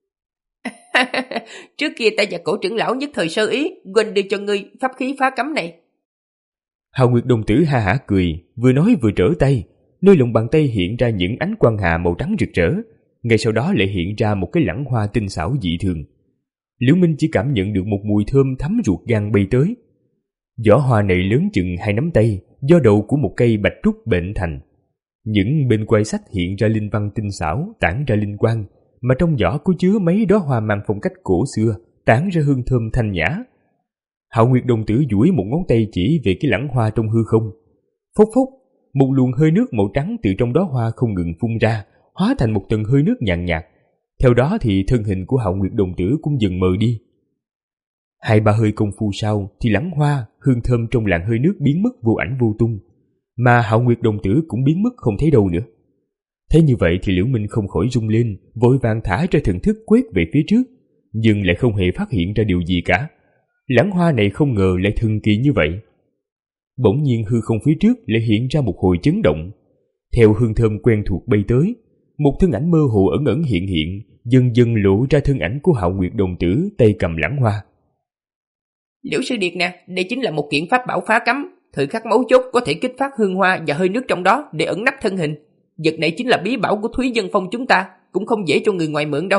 Trước kia ta và Cổ trưởng lão nhất thời sơ ý, quên đưa cho ngươi pháp khí phá cấm này. Hạo Nguyệt đồng tử ha hả cười, vừa nói vừa trở tay, nơi lòng bàn tay hiện ra những ánh quang hà màu trắng rực rỡ, ngay sau đó lại hiện ra một cái lẵng hoa tinh xảo dị thường. Liễu Minh chỉ cảm nhận được một mùi thơm thấm ruột gan bay tới. Vỏ hoa này lớn chừng hai nắm tay, do đầu của một cây bạch trúc bệnh thành. Những bên quai sách hiện ra linh văn tinh xảo, tản ra linh quang, mà trong vỏ có chứa mấy đóa hoa mang phong cách cổ xưa, tản ra hương thơm thanh nhã. Hạo Nguyệt đồng tử duỗi một ngón tay chỉ về cái lẵng hoa trong hư không. Phốc phốc, một luồng hơi nước màu trắng từ trong đóa hoa không ngừng phun ra, hóa thành một tầng hơi nước nhàn nhạt. Theo đó thì thân hình của Hạo Nguyệt đồng tử cũng dần mờ đi. Hai ba hơi công phu sau thì lẵng hoa, hương thơm trong làn hơi nước biến mất vô ảnh vô tung, mà Hạo Nguyệt đồng tử cũng biến mất không thấy đâu nữa. Thế như vậy thì Liễu Minh không khỏi rung lên, vội vàng thả ra thần thức quét về phía trước, nhưng lại không hề phát hiện ra điều gì cả. Lẵng hoa này không ngờ lại thần kỳ như vậy. Bỗng nhiên hư không phía trước lại hiện ra một hồi chấn động. Theo hương thơm quen thuộc bay tới, một thân ảnh mơ hồ ẩn ẩn hiện hiện, dần dần lộ ra thân ảnh của Hạo Nguyệt đồng tử tay cầm lẵng hoa. Liễu sư điệt nè, đây chính là một kiện pháp bảo phá cấm, thời khắc mấu chốt có thể kích phát hương hoa và hơi nước trong đó để ẩn nấp thân hình. Vật này chính là bí bảo của Thúy Dân Phong chúng ta, cũng không dễ cho người ngoài mượn đâu.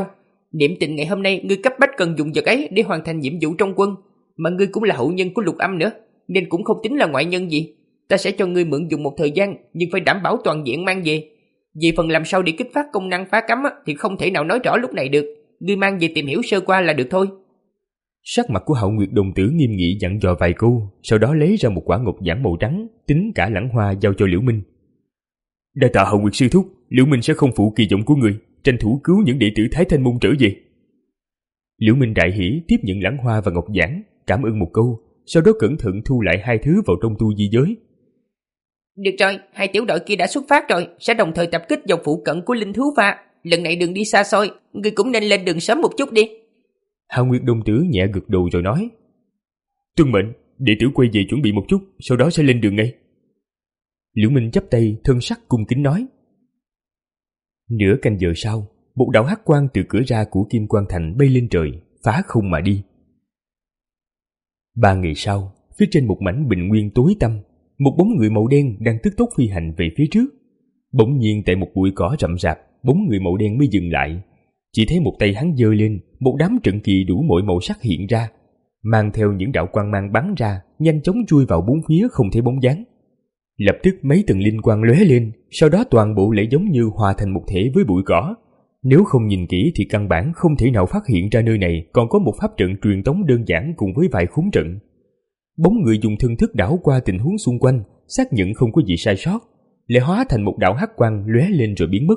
Niệm tình ngày hôm nay ngươi cấp bách cần dùng vật ấy để hoàn thành nhiệm vụ trong quân, mà ngươi cũng là hậu nhân của Lục Âm nữa, nên cũng không tính là ngoại nhân gì. Ta sẽ cho ngươi mượn dùng một thời gian, nhưng phải đảm bảo toàn diện mang về. Về phần làm sao để kích phát công năng phá cấm thì không thể nào nói rõ lúc này được, ngươi mang về tìm hiểu sơ qua là được thôi. Sắc mặt của Hạo Nguyệt đồng tử nghiêm nghị dặn dò vài câu, sau đó lấy ra một quả ngọc giản màu trắng, tính cả lãng hoa giao cho Liễu Minh. Đa tạ Hạo Nguyệt sư thúc, Liễu Minh sẽ không phụ kỳ vọng của người, tranh thủ cứu những đệ tử Thái Thanh môn trở về. Liễu Minh đại hỉ tiếp nhận lãng hoa và ngọc giản, cảm ơn một câu, sau đó cẩn thận thu lại hai thứ vào trong tu di giới. Được rồi, hai tiểu đội kia đã xuất phát rồi, sẽ đồng thời tập kích vào phụ cận của linh thú pha. Lần này đường đi xa xôi, ngươi cũng nên lên đường sớm một chút đi. Hạo Nguyệt đồng tử nhẹ gật đầu rồi nói. Tuân mệnh, đệ tử quay về chuẩn bị một chút, sau đó sẽ lên đường ngay. Liễu Minh chắp tay, thân sắc cung kính nói. Nửa canh giờ sau, một đạo hắc quang từ cửa ra của Kim Quang Thành bay lên trời, phá không mà đi. Ba ngày sau, phía trên một mảnh bình nguyên tối tăm, một bóng người màu đen đang tức tốc phi hành về phía trước. Bỗng nhiên tại một bụi cỏ rậm rạp, bóng người màu đen mới dừng lại. Chỉ thấy một tay hắn giơ lên, một đám trận kỳ đủ mọi màu sắc hiện ra, mang theo những đạo quang mang bắn ra, nhanh chóng chui vào bốn phía không thấy bóng dáng. Lập tức mấy tầng linh quang lóe lên, sau đó toàn bộ lại giống như hòa thành một thể với bụi cỏ. Nếu không nhìn kỹ thì căn bản không thể nào phát hiện ra nơi này còn có một pháp trận truyền tống đơn giản cùng với vài khốn trận. Bóng người dùng thân thức đảo qua tình huống xung quanh, xác nhận không có gì sai sót, lại hóa thành một đạo hắc quang lóe lên rồi biến mất.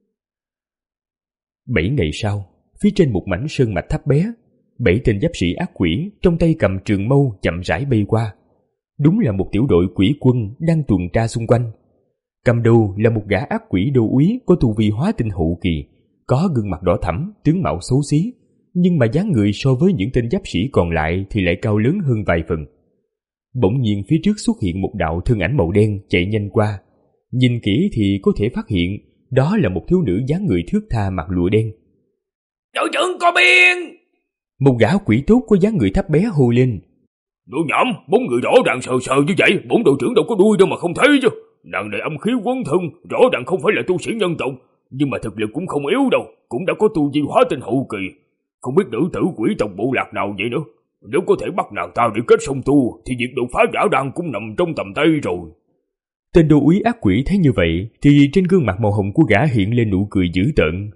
Bảy ngày sau, phía trên một mảnh sơn mạch thấp bé, bảy tên giáp sĩ ác quỷ trong tay cầm trường mâu chậm rãi bay qua. Đúng là một tiểu đội quỷ quân đang tuần tra xung quanh. Cầm đầu là một gã ác quỷ đô úy có tu vi hóa tinh hậu kỳ, có gương mặt đỏ thẫm, tướng mạo xấu xí, nhưng mà dáng người so với những tên giáp sĩ còn lại thì lại cao lớn hơn vài phần. Bỗng nhiên phía trước xuất hiện một đạo thân ảnh màu đen chạy nhanh qua. Nhìn kỹ thì có thể phát hiện đó là một thiếu nữ dáng người thướt tha mặc lụa đen. Đội trưởng có biên! Một gã quỷ tốt có dáng người thấp bé hô lên. Đồ nhảm, bốn người rõ ràng sờ sờ như vậy, bốn đội trưởng đâu có đuôi đâu mà không thấy chứ. Nàng này âm khí quấn thân, rõ ràng không phải là tu sĩ nhân tộc, nhưng mà thực lực cũng không yếu đâu, cũng đã có tu vi hóa tinh hậu kỳ. Không biết nữ tử quỷ tộc bộ lạc nào vậy nữa. Nếu có thể bắt nàng ta để kết song tu, thì việc đột phá giả đan cũng nằm trong tầm tay rồi. Tên đô úy ác quỷ thấy như vậy, thì trên gương mặt màu hồng của gã hiện lên nụ cười dữ tợn.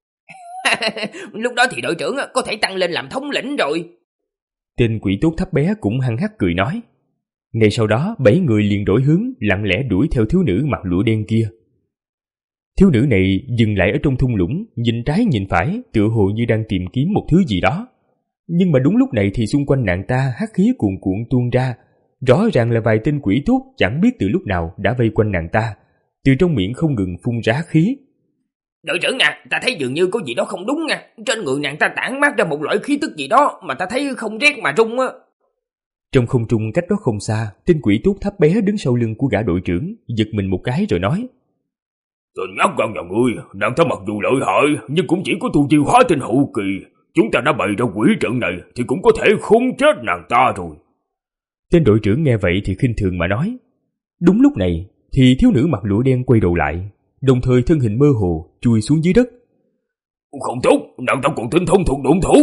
Lúc đó thì đội trưởng có thể tăng lên làm thống lĩnh rồi. Tên quỷ tốt thấp bé cũng hăng hắc cười nói. Ngay sau đó, bảy người liền đổi hướng, lặng lẽ đuổi theo thiếu nữ mặc lụa đen kia. Thiếu nữ này dừng lại ở trong thung lũng, nhìn trái nhìn phải, tựa hồ như đang tìm kiếm một thứ gì đó. Nhưng mà đúng lúc này thì xung quanh nàng ta hắc khí cuồn cuộn tuôn ra, rõ ràng là vài tên quỷ tốt chẳng biết từ lúc nào đã vây quanh nàng ta, từ trong miệng không ngừng phun ra hắc khí. Đội trưởng à, ta thấy dường như có gì đó không đúng nha, trên người nàng ta tản mát ra một loại khí tức gì đó mà ta thấy không rét mà run á. Trong không trung cách đó không xa, tên quỷ tốt thấp bé đứng sau lưng của gã đội trưởng, giật mình một cái rồi nói. Tên nhát gan nhà ngươi, nàng ta mặc dù lợi hại, nhưng cũng chỉ có tu vi hóa tinh hậu kỳ. Chúng ta đã bày ra quỷ trận này thì cũng có thể khống chết nàng ta rồi. Tên đội trưởng nghe vậy thì khinh thường mà nói. Đúng lúc này thì thiếu nữ mặc lụa đen quay đầu lại, đồng thời thân hình mơ hồ chui xuống dưới đất. Không tốt, nàng ta còn tinh thông thuật độn thủ.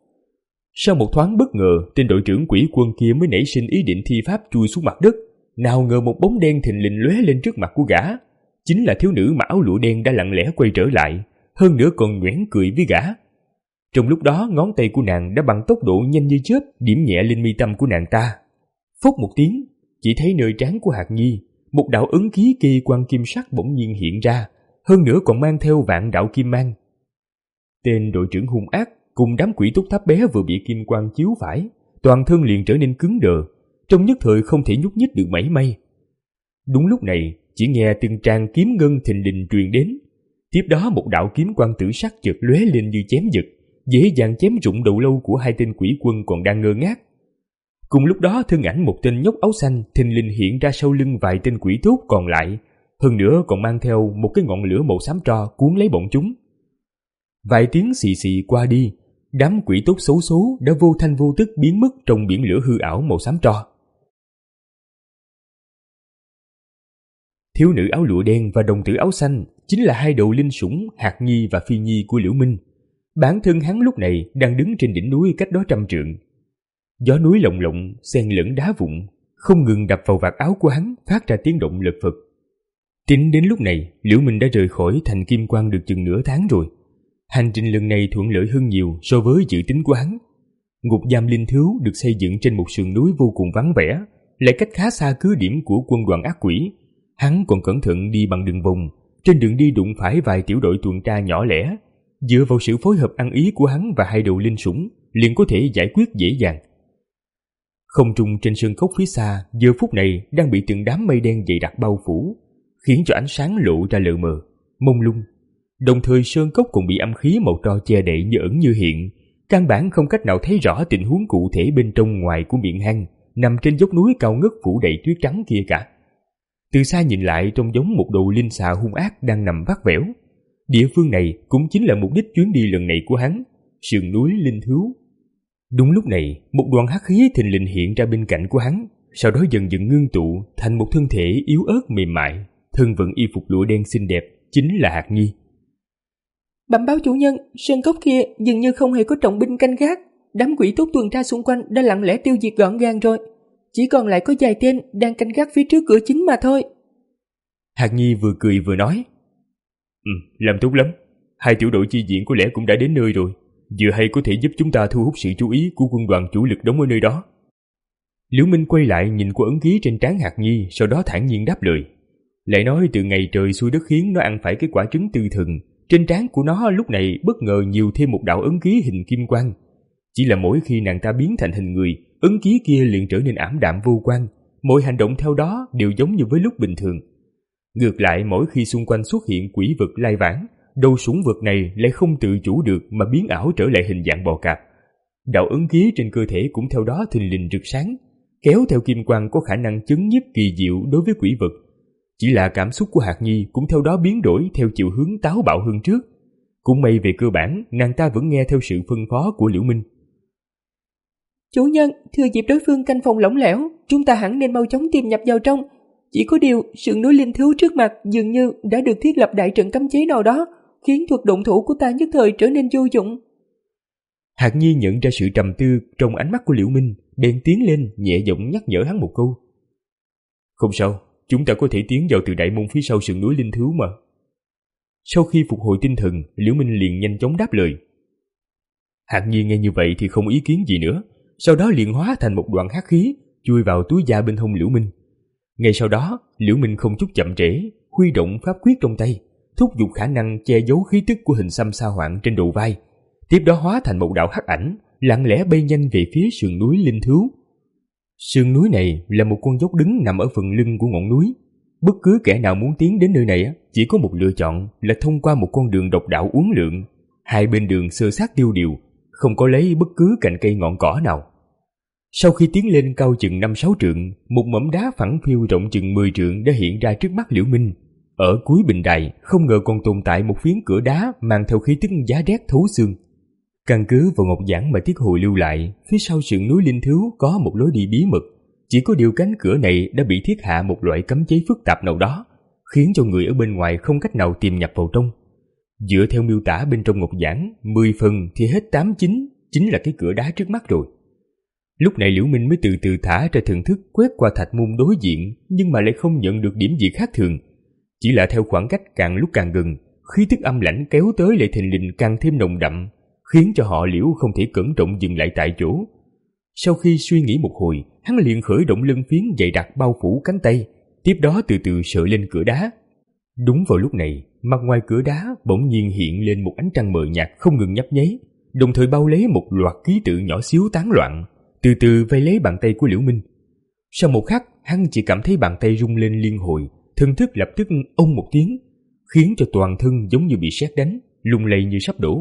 Sau một thoáng bất ngờ, tên đội trưởng quỷ quân kia mới nảy sinh ý định thi pháp chui xuống mặt đất. Nào ngờ một bóng đen thình lình lóe lên trước mặt của gã. Chính là thiếu nữ mặc áo lụa đen đã lặng lẽ quay trở lại, hơn nữa còn nhoẻn cười với gã. Trong lúc đó, ngón tay của nàng đã bằng tốc độ nhanh như chớp điểm nhẹ lên mi tâm của nàng ta. Phốc một tiếng, chỉ thấy nơi trán của Hạc Nhi, một đạo ấn ký kỳ quan kim sắc bỗng nhiên hiện ra, hơn nữa còn mang theo vạn đạo kim mang. Tên đội trưởng hung ác cùng đám quỷ túc tháp bé vừa bị kim quang chiếu phải, toàn thân liền trở nên cứng đờ, trong nhất thời không thể nhúc nhích được mảy may. Đúng lúc này, chỉ nghe từng tràng kiếm ngân thình lình truyền đến. Tiếp đó một đạo kiếm quang tử sắc chợt lóe lên như chém giật, dễ dàng chém rụng đầu lâu của hai tên quỷ quân còn đang ngơ ngác. Cùng lúc đó, thân ảnh một tên nhóc áo xanh thình lình hiện ra sau lưng vài tên quỷ tốt còn lại, hơn nữa còn mang theo một cái ngọn lửa màu xám tro cuốn lấy bọn chúng. Vài tiếng xì xì qua đi, đám quỷ tốt xấu số đã vô thanh vô tức biến mất trong biển lửa hư ảo màu xám tro. Thiếu nữ áo lụa đen và đồng tử áo xanh chính là hai đầu linh sủng Hạc Nhi và Phi Nhi của Liễu Minh. Bản thân hắn lúc này đang đứng trên đỉnh núi cách đó trăm trượng. Gió núi lồng lộng xen lẫn đá vụn không ngừng đập vào vạt áo của hắn, phát ra tiếng động lật phật. Tính đến lúc này, Liễu Minh đã rời khỏi thành Kim Quan được chừng nửa tháng rồi. Hành trình lần này thuận lợi hơn nhiều so với dự tính của hắn. Ngục giam linh thứu được xây dựng trên một sườn núi vô cùng vắng vẻ, lại cách khá xa cứ điểm của quân đoàn ác quỷ. Hắn còn cẩn thận đi bằng đường vòng, trên đường đi đụng phải vài tiểu đội tuần tra nhỏ lẻ. Dựa vào sự phối hợp ăn ý của hắn và hai đầu linh sủng, liền có thể giải quyết dễ dàng. Không trung trên sơn cốc phía xa giờ phút này đang bị từng đám mây đen dày đặc bao phủ, khiến cho ánh sáng lộ ra lờ mờ, mông lung. Đồng thời sơn cốc cũng bị âm khí màu tro che đậy như ẩn như hiện, căn bản không cách nào thấy rõ tình huống cụ thể bên trong ngoài của miệng hang nằm trên dốc núi cao ngất phủ đầy tuyết trắng kia cả. Từ xa nhìn lại trông giống một đầu linh xà hung ác đang nằm vắt vẻo. Địa phương này cũng chính là mục đích chuyến đi lần này của hắn, sườn núi linh thứu. Đúng lúc này, một đoàn hắc khí thình lình hiện ra bên cạnh của hắn, sau đó dần dần ngưng tụ thành một thân thể yếu ớt mềm mại, thân vận y phục lụa đen xinh đẹp, chính là Hạc Nhi. Bẩm báo chủ nhân, sơn cốc kia dường như không hề có trọng binh canh gác, đám quỷ tốt tuần tra xung quanh đã lặng lẽ tiêu diệt gọn gàng rồi, chỉ còn lại có vài tên đang canh gác phía trước cửa chính mà thôi. Hạc Nhi vừa cười vừa nói, Ừ, làm tốt lắm, hai tiểu đội chi viện có lẽ cũng đã đến nơi rồi, vừa hay có thể giúp chúng ta thu hút sự chú ý của quân đoàn chủ lực đóng ở nơi đó. Liễu Minh quay lại nhìn qua ấn ký trên trán Hạc Nhi, sau đó thản nhiên đáp lời. Lại nói từ ngày trời xuôi đất khiến nó ăn phải cái quả trứng tư thần, trên trán của nó lúc này bất ngờ nhiều thêm một đạo ấn ký hình kim quang. Chỉ là mỗi khi nàng ta biến thành hình người, ấn ký kia liền trở nên ảm đạm vô quang, mọi hành động theo đó đều giống như với lúc bình thường. Ngược lại, mỗi khi xung quanh xuất hiện quỷ vật lai vãng, đầu sủng vật này lại không tự chủ được mà biến ảo trở lại hình dạng bò cạp. Đạo ấn ký trên cơ thể cũng theo đó thình lình rực sáng, kéo theo kim quang có khả năng chấn nhiếp kỳ diệu đối với quỷ vật. Chỉ là cảm xúc của Hạc Nhi cũng theo đó biến đổi theo chiều hướng táo bạo hơn trước. Cũng may về cơ bản, nàng ta vẫn nghe theo sự phân phó của Liễu Minh. Chủ nhân, thừa dịp đối phương canh phòng lỏng lẻo, chúng ta hẳn nên mau chóng tiềm nhập vào trong. Chỉ có điều, sườn núi linh thứu trước mặt dường như đã được thiết lập đại trận cấm chế nào đó, khiến thuật động thủ của ta nhất thời trở nên vô dụng. Hạc Nhi nhận ra sự trầm tư trong ánh mắt của Liễu Minh, bèn tiến lên nhẹ giọng nhắc nhở hắn một câu. Không sao, chúng ta có thể tiến vào từ đại môn phía sau sườn núi linh thứu mà. Sau khi phục hồi tinh thần, Liễu Minh liền nhanh chóng đáp lời. Hạc Nhi nghe như vậy thì không ý kiến gì nữa, sau đó liền hóa thành một đoạn hắc khí chui vào túi da bên hông Liễu Minh. Ngay sau đó, Liễu Minh không chút chậm trễ, huy động pháp quyết trong tay, thúc giục khả năng che giấu khí tức của hình xăm sa hoạn trên đầu vai, tiếp đó hóa thành một đạo hắc ảnh, lặng lẽ bay nhanh về phía sườn núi linh thứu. Sườn núi này là một con dốc đứng nằm ở phần lưng của ngọn núi. Bất cứ kẻ nào muốn tiến đến nơi này chỉ có một lựa chọn là thông qua một con đường độc đạo uốn lượn. Hai bên đường xơ sát tiêu điều, không có lấy bất cứ cành cây ngọn cỏ nào. Sau khi tiến lên cao chừng năm sáu trượng, một mỏm đá phẳng phiu rộng chừng mười trượng đã hiện ra trước mắt Liễu Minh. Ở cuối bình đài không ngờ còn tồn tại một phiến cửa đá mang theo khí tức giá rét thấu xương. Căn cứ vào ngọc giảng mà Tiết Hồi lưu lại, phía sau sườn núi linh thứu có một lối đi bí mật. Chỉ có điều cánh cửa này đã bị thiết hạ một loại cấm chế phức tạp nào đó, khiến cho người ở bên ngoài không cách nào tìm nhập vào trong. Dựa theo miêu tả bên trong ngọc giảng, mười phần thì hết tám chín chính là cái cửa đá trước mắt rồi. Lúc này Liễu Minh mới từ từ thả ra thần thức quét qua thạch môn đối diện, nhưng mà lại không nhận được điểm gì khác thường. Chỉ là theo khoảng cách càng lúc càng gần, khí tức âm lãnh kéo tới lại thình lình càng thêm nồng đậm, khiến cho họ Liễu không thể cẩn trọng dừng lại tại chỗ. Sau khi suy nghĩ một hồi, hắn liền khởi động lân phiến dày đặc bao phủ cánh tay, tiếp đó từ từ sợi lên cửa đá. Đúng vào lúc này, mặt ngoài cửa đá bỗng nhiên hiện lên một ánh trăng mờ nhạt không ngừng nhấp nháy, đồng thời bao lấy một loạt ký tự nhỏ xíu tán loạn, từ từ vây lấy bàn tay của Liễu Minh. Sau một khắc, hắn chỉ cảm thấy bàn tay rung lên liên hồi, thần thức lập tức ông một tiếng, khiến cho toàn thân giống như bị sét đánh, lung lay như sắp đổ.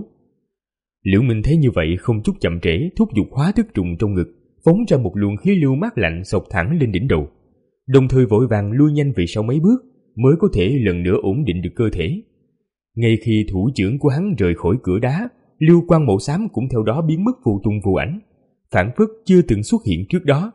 Liễu Minh thấy như vậy không chút chậm trễ, thúc giục hóa thức trùng trong ngực, phóng ra một luồng khí lưu mát lạnh xộc thẳng lên đỉnh đầu, đồng thời vội vàng lui nhanh về sau mấy bước mới có thể lần nữa ổn định được cơ thể. Ngay khi thủ trưởng của hắn rời khỏi cửa đá, lưu quang màu xám cũng theo đó biến mất vô tung vô ảnh, phảng phất chưa từng xuất hiện trước đó.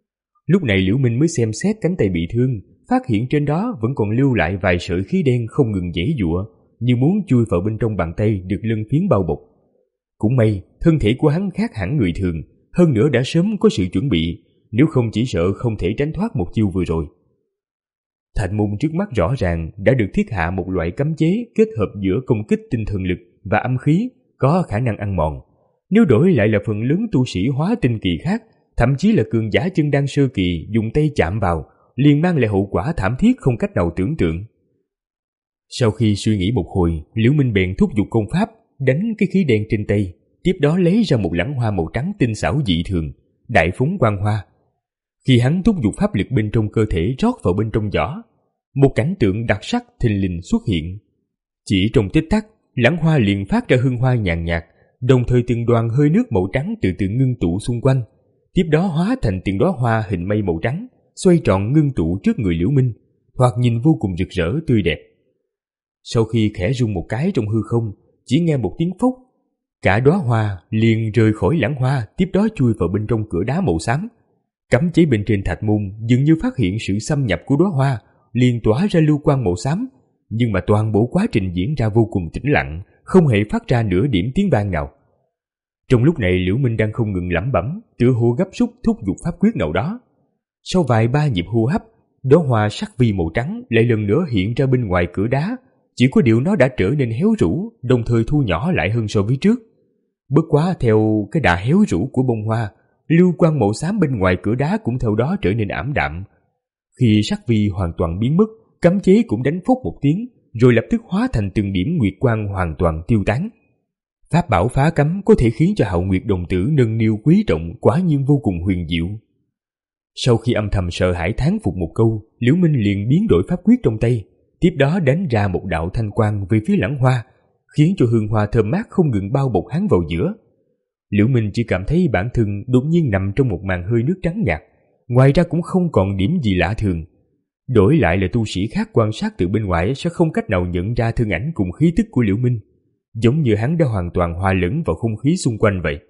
Lúc này Liễu Minh mới xem xét cánh tay bị thương, phát hiện trên đó vẫn còn lưu lại vài sợi khí đen không ngừng giãy giụa, như muốn chui vào bên trong bàn tay được lân phiến bao bọc. Cũng may, thân thể của hắn khác hẳn người thường, hơn nữa đã sớm có sự chuẩn bị, nếu không chỉ sợ không thể tránh thoát một chiêu vừa rồi. Thạch môn trước mắt rõ ràng đã được thiết hạ một loại cấm chế kết hợp giữa công kích tinh thần lực và âm khí có khả năng ăn mòn. Nếu đổi lại là phần lớn tu sĩ hóa tinh kỳ khác, thậm chí là cường giả chân đan sơ kỳ dùng tay chạm vào, liền mang lại hậu quả thảm thiết không cách nào tưởng tượng. Sau khi suy nghĩ một hồi, Liễu Minh bèn thúc giục công pháp, đánh cái khí đen trên tay, tiếp đó lấy ra một lẵng hoa màu trắng tinh xảo dị thường, đại phóng quang hoa. Khi hắn thúc giục pháp lực bên trong cơ thể rót vào bên trong giỏ, một cảnh tượng đặc sắc thình lình xuất hiện. Chỉ trong tích tắc, lẵng hoa liền phát ra hương hoa nhàn nhạt, đồng thời từng đoàn hơi nước màu trắng từ từ ngưng tụ xung quanh, tiếp đó hóa thành từng đóa hoa hình mây màu trắng, xoay tròn ngưng tụ trước người Liễu Minh, thoạt nhìn vô cùng rực rỡ tươi đẹp. Sau khi khẽ rung một cái trong hư không, chỉ nghe một tiếng phốc, cả đóa hoa liền rời khỏi lẵng hoa, tiếp đó chui vào bên trong cửa đá màu xám. Cấm chế bên trên thạch môn dường như phát hiện sự xâm nhập của đóa hoa, liền tỏa ra lưu quang màu xám, nhưng mà toàn bộ quá trình diễn ra vô cùng tĩnh lặng, không hề phát ra nửa điểm tiếng vang nào. Trong lúc này Liễu Minh đang không ngừng lẩm bẩm, tựa hồ gấp rút thúc giục pháp quyết nào đó. Sau vài ba nhịp hô hấp, đóa hoa sắc vi màu trắng lại lần nữa hiện ra bên ngoài cửa đá, chỉ có điều nó đã trở nên héo rũ, đồng thời thu nhỏ lại hơn so với trước. Bất quá theo cái đà héo rũ của bông hoa, lưu quang màu xám bên ngoài cửa đá cũng theo đó trở nên ảm đạm. Khi sắc vi hoàn toàn biến mất, cấm chế cũng đánh phốc một tiếng, rồi lập tức hóa thành từng điểm nguyệt quang hoàn toàn tiêu tán. Pháp bảo phá cấm có thể khiến cho Hạo Nguyệt đồng tử nâng niu quý trọng, quả nhiên vô cùng huyền diệu. Sau khi âm thầm sợ hãi thán phục một câu, Liễu Minh liền biến đổi pháp quyết trong tay, tiếp đó đánh ra một đạo thanh quang về phía lẵng hoa, khiến cho hương hoa thơm mát không ngừng bao bọc hắn vào giữa. Liễu Minh chỉ cảm thấy bản thân đột nhiên nằm trong một màn hơi nước trắng nhạt, ngoài ra cũng không còn điểm gì lạ thường. Đổi lại là tu sĩ khác quan sát từ bên ngoài sẽ không cách nào nhận ra thân ảnh cùng khí tức của Liễu Minh, giống như hắn đã hoàn toàn hòa lẫn vào không khí xung quanh vậy.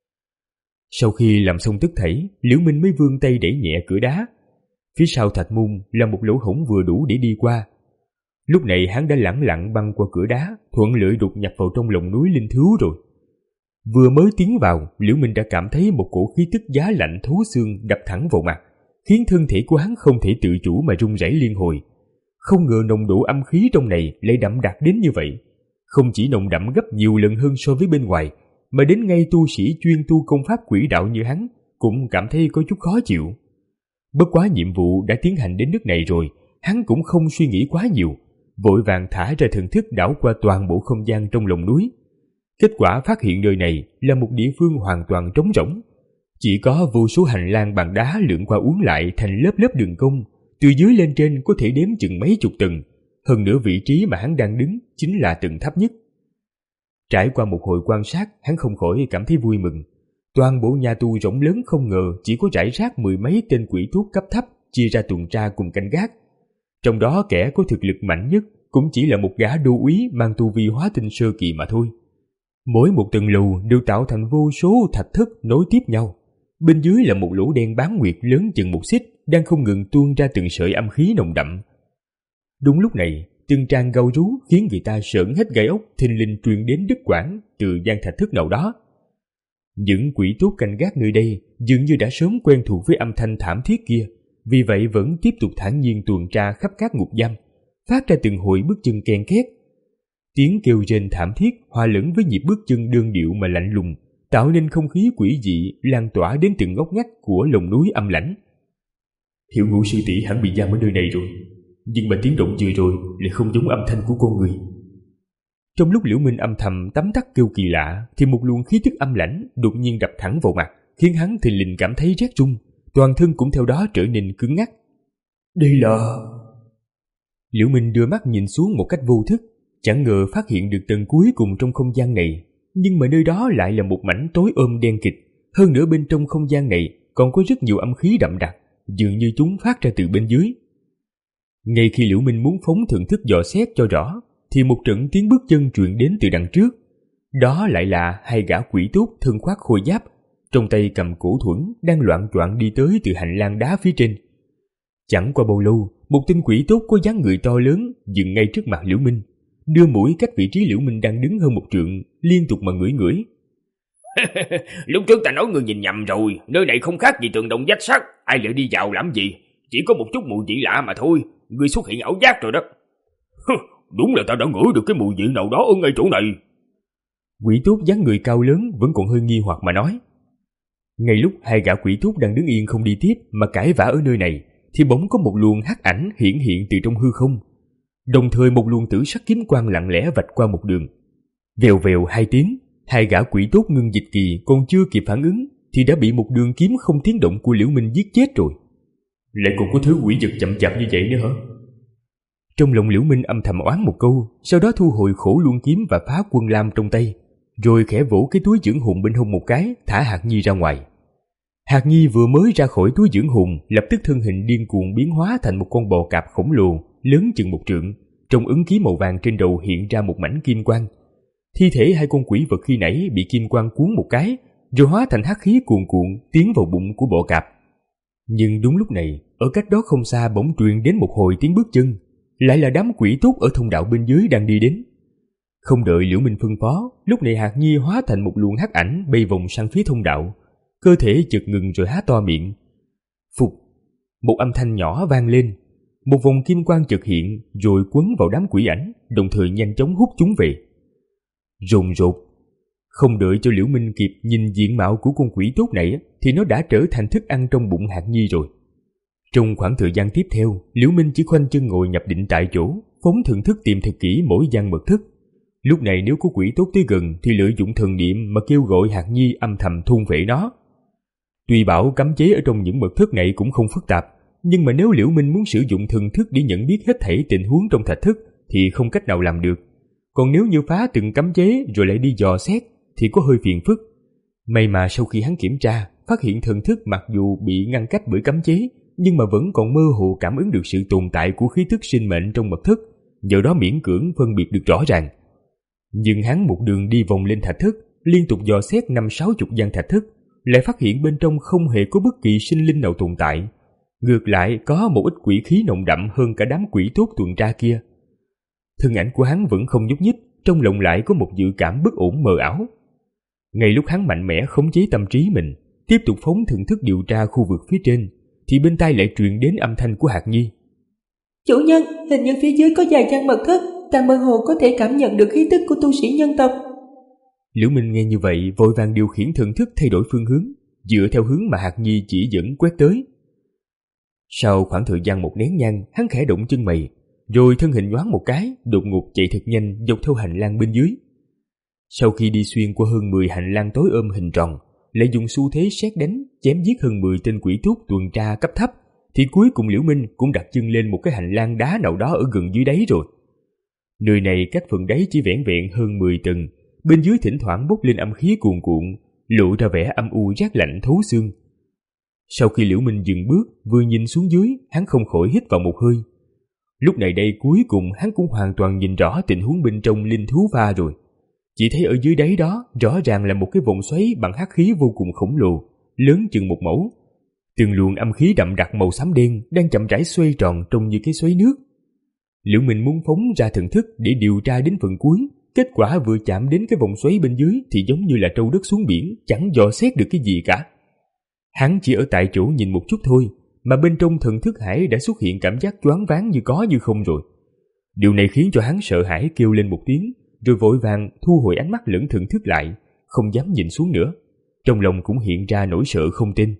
Sau khi làm xong tất thảy, Liễu Minh mới vươn tay đẩy nhẹ cửa đá. Phía sau thạch môn là một lỗ hổng vừa đủ để đi qua. Lúc này hắn đã lẳng lặng băng qua cửa đá, thuận lợi đột nhập vào trong lòng núi linh thú rồi. Vừa mới tiến vào, Liễu Minh đã cảm thấy một cổ khí tức giá lạnh thấu xương đập thẳng vào mặt, khiến thân thể của hắn không thể tự chủ mà run rẩy liên hồi. Không ngờ nồng độ âm khí trong này lại đậm đặc đến như vậy. Không chỉ nồng đậm gấp nhiều lần hơn so với bên ngoài, mà đến ngay tu sĩ chuyên tu công pháp quỷ đạo như hắn cũng cảm thấy có chút khó chịu. Bất quá nhiệm vụ đã tiến hành đến nước này rồi, hắn cũng không suy nghĩ quá nhiều, vội vàng thả ra thần thức đảo qua toàn bộ không gian trong lòng núi. Kết quả phát hiện nơi này là một địa phương hoàn toàn trống rỗng. Chỉ có vô số hành lang bằng đá lượn qua uốn lại thành lớp lớp đường cong, từ dưới lên trên có thể đếm chừng mấy chục tầng. Hơn nữa vị trí mà hắn đang đứng chính là tầng thấp nhất. Trải qua một hồi quan sát, hắn không khỏi cảm thấy vui mừng. Toàn bộ nhà tù rộng lớn không ngờ chỉ có rải rác mười mấy tên quỷ thuốc cấp thấp chia ra tuần tra cùng canh gác. Trong đó kẻ có thực lực mạnh nhất cũng chỉ là một gã đô úy mang tu vi hóa tinh sơ kỳ mà thôi. Mỗi một tầng lầu đều tạo thành vô số thạch thất nối tiếp nhau. Bên dưới là một lỗ đen bán nguyệt lớn chừng một xích đang không ngừng tuôn ra từng sợi âm khí nồng đậm. Đúng lúc này, từng tràng gào rú khiến người ta sởn hết gai ốc thình lình truyền đến đứt quãng từ gian thạch thất nào đó. Những quỷ tốt canh gác nơi đây dường như đã sớm quen thuộc với âm thanh thảm thiết kia, vì vậy vẫn tiếp tục thản nhiên tuần tra khắp các ngục giam, phát ra từng hồi bước chân ken két. Tiếng kêu rên thảm thiết hòa lẫn với nhịp bước chân đơn điệu mà lạnh lùng, tạo nên không khí quỷ dị lan tỏa đến từng ngóc ngách của lồng núi âm lãnh. Hiểu Ngũ sư tỷ hẳn bị giam ở nơi này rồi, nhưng mà tiếng động vừa rồi lại không giống âm thanh của con người. Trong lúc Liễu Minh âm thầm tấm tắc kêu kỳ lạ, thì một luồng khí tức âm lãnh đột nhiên đập thẳng vào mặt, khiến hắn thình lình cảm thấy rét run, toàn thân cũng theo đó trở nên cứng ngắc. Đây là... Liễu Minh đưa mắt nhìn xuống một cách vô thức, chẳng ngờ phát hiện được tầng cuối cùng trong không gian này, nhưng mà nơi đó lại là một mảnh tối ôm đen kịt. Hơn nữa bên trong không gian này còn có rất nhiều âm khí đậm đặc, dường như chúng phát ra từ bên dưới. Ngay khi Liễu Minh muốn phóng thần thức dò xét cho rõ, thì một trận tiếng bước chân truyền đến từ đằng trước. Đó lại là hai gã quỷ tốt thân khoác khôi giáp, trong tay cầm cổ thuẫn đang loạng choạng đi tới từ hành lang đá phía trên. Chẳng qua bao lâu, một tên quỷ tốt có dáng người to lớn dừng ngay trước mặt Liễu Minh, đưa mũi cách vị trí Liễu Minh đang đứng hơn một trượng, liên tục mà ngửi ngửi. Lúc trước ta nói ngươi nhìn nhầm rồi, nơi này không khác gì tường đồng vách sắt, ai lại đi vào làm gì, chỉ có một chút mùi vị lạ mà thôi, ngươi xuất hiện ảo giác rồi đó. Đúng là ta đã ngửi được cái mùi vị nào đó ở ngay chỗ này. Quỷ túc dáng người cao lớn vẫn còn hơi nghi hoặc mà nói. Ngay lúc hai gã quỷ túc đang đứng yên không đi tiếp mà cãi vã ở nơi này, thì bỗng có một luồng hắc ảnh hiển hiện từ trong hư không. Đồng thời một luồng tử sắc kiếm quang lặng lẽ vạch qua một đường. Vèo vèo hai tiếng, hai gã quỷ túc ngưng dịch kỳ còn chưa kịp phản ứng thì đã bị một đường kiếm không tiếng động của Liễu Minh giết chết rồi. Lại còn có thứ quỷ vật chậm chạp như vậy nữa hả? Trong lòng Liễu Minh âm thầm oán một câu, sau đó thu hồi khổ luân kiếm và phá quân lam trong tay, rồi khẽ vỗ cái túi dưỡng hồn bên hông một cái, thả Hạt Nhi ra ngoài. Hạt Nhi vừa mới ra khỏi túi dưỡng hồn, lập tức thân hình điên cuồng biến hóa thành một con bò cạp khổng lồ, lớn chừng một trượng. Trong ấn ký màu vàng trên đầu hiện ra một mảnh kim quang. Thi thể hai con quỷ vật khi nãy bị kim quang cuốn một cái, rồi hóa thành hắc khí cuồn cuộn tiến vào bụng của bò cạp. Nhưng đúng lúc này, ở cách đó không xa bỗng truyền đến một hồi tiếng bước chân, lại là đám quỷ túc ở thông đạo bên dưới đang đi đến. Không đợi Liễu Minh phân phó, lúc này Hạt Nhi hóa thành một luồng hắc ảnh bay vòng sang phía thông đạo, cơ thể chợt ngừng rồi há to miệng. Phục, một âm thanh nhỏ vang lên, một vòng kim quang chợt hiện rồi quấn vào đám quỷ ảnh, đồng thời nhanh chóng hút chúng về. Rồn rột, không đợi cho Liễu Minh kịp nhìn diện mạo của con quỷ tốt này thì nó đã trở thành thức ăn trong bụng Hạt Nhi rồi. Trong khoảng thời gian tiếp theo, Liễu Minh chỉ khoanh chân ngồi nhập định tại chỗ, phóng thần thức tìm thật kỹ mỗi gian mật thức. Lúc này nếu có quỷ tốt tới gần thì lợi dụng thần niệm mà kêu gọi Hạt Nhi âm thầm thôn phệ nó. Tuy bảo cấm chế ở trong những mật thức này cũng không phức tạp, nhưng mà nếu Liễu Minh muốn sử dụng thần thức để nhận biết hết thảy tình huống trong thạch thức thì không cách nào làm được. Còn nếu như phá từng cấm chế rồi lại đi dò xét thì có hơi phiền phức. May mà sau khi hắn kiểm tra, phát hiện thần thức mặc dù bị ngăn cách bởi cấm chế, nhưng mà vẫn còn mơ hồ cảm ứng được sự tồn tại của khí tức sinh mệnh trong mật thức, nhờ đó miễn cưỡng phân biệt được rõ ràng. Nhưng hắn một đường đi vòng lên thạch thức, liên tục dò xét năm sáu chục gian thạch thức, lại phát hiện bên trong không hề có bất kỳ sinh linh nào tồn tại. Ngược lại có một ít quỷ khí nồng đậm hơn cả đám quỷ tốt tuần tra kia. Thân ảnh của hắn vẫn không nhúc nhích, trong lòng lại có một dự cảm bất ổn mờ ảo. Ngay lúc hắn mạnh mẽ khống chế tâm trí mình, tiếp tục phóng thần thức điều tra khu vực phía trên, thì bên tai lại truyền đến âm thanh của Hạt Nhi. Chủ nhân, hình như phía dưới có vài gian mật thất, ta mơ hồ có thể cảm nhận được khí tức của tu sĩ nhân tộc. Liễu Minh nghe như vậy vội vàng điều khiển thần thức thay đổi phương hướng, dựa theo hướng mà Hạt Nhi chỉ dẫn quét tới. Sau khoảng thời gian một nén nhang, hắn khẽ động chân mày, rồi thân hình nhoáng một cái, đột ngột chạy thật nhanh dọc theo hành lang bên dưới. Sau khi đi xuyên qua hơn mười hành lang tối ôm hình tròn, lại dùng xu thế sét đánh chém giết hơn mười tên quỷ túc tuần tra cấp thấp, thì cuối cùng Liễu Minh cũng đặt chân lên một cái hành lang đá nào đó ở gần dưới đáy rồi. Nơi này cách phần đáy chỉ vẻn vẹn hơn mười tầng, bên dưới thỉnh thoảng bốc lên âm khí cuồn cuộn, lộ ra vẻ âm u rát lạnh thấu xương. Sau khi Liễu Minh dừng bước, vừa nhìn xuống dưới, hắn không khỏi hít vào một hơi. Lúc này đây cuối cùng hắn cũng hoàn toàn nhìn rõ tình huống bên trong linh thú pha rồi. Chỉ thấy ở dưới đáy đó rõ ràng là một cái vòng xoáy bằng hắc khí vô cùng khổng lồ, lớn chừng một mẫu. Từng luồng âm khí đậm đặc màu xám đen đang chậm rãi xoay tròn trông như cái xoáy nước. Liễu Minh muốn phóng ra thần thức để điều tra đến phần cuối, kết quả vừa chạm đến cái vòng xoáy bên dưới thì giống như là trâu đất xuống biển, chẳng dò xét được cái gì cả. Hắn chỉ ở tại chỗ nhìn một chút thôi, mà bên trong thần thức hải đã xuất hiện cảm giác choáng váng như có như không rồi. Điều này khiến cho hắn sợ hãi kêu lên một tiếng, rồi vội vàng thu hồi ánh mắt lẫn thần thức lại, không dám nhìn xuống nữa. Trong lòng cũng hiện ra nỗi sợ không tin.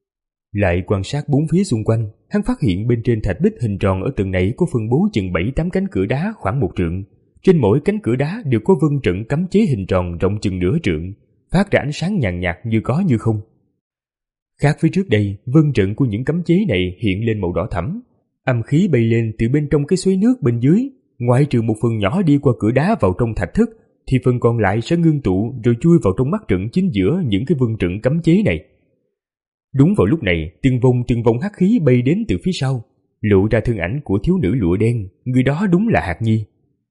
Lại quan sát bốn phía xung quanh, hắn phát hiện bên trên thạch bích hình tròn ở tầng này có phân bố chừng bảy tám cánh cửa đá khoảng một trượng. Trên mỗi cánh cửa đá đều có vân trận cấm chế hình tròn rộng chừng nửa trượng, phát ra ánh sáng nhàn nhạt như có như không. Khác với trước đây, vân trận của những cấm chế này hiện lên màu đỏ thẫm, âm khí bay lên từ bên trong cái xoáy nước bên dưới, ngoại trừ một phần nhỏ đi qua cửa đá vào trong thạch thức, thì phần còn lại sẽ ngưng tụ rồi chui vào trong mắt trận chính giữa những cái vân trận cấm chế này. Đúng vào lúc này, từng vòng từng vòng hắc khí bay đến từ phía sau, lộ ra thân ảnh của thiếu nữ lụa đen, người đó đúng là Hạt Nhi.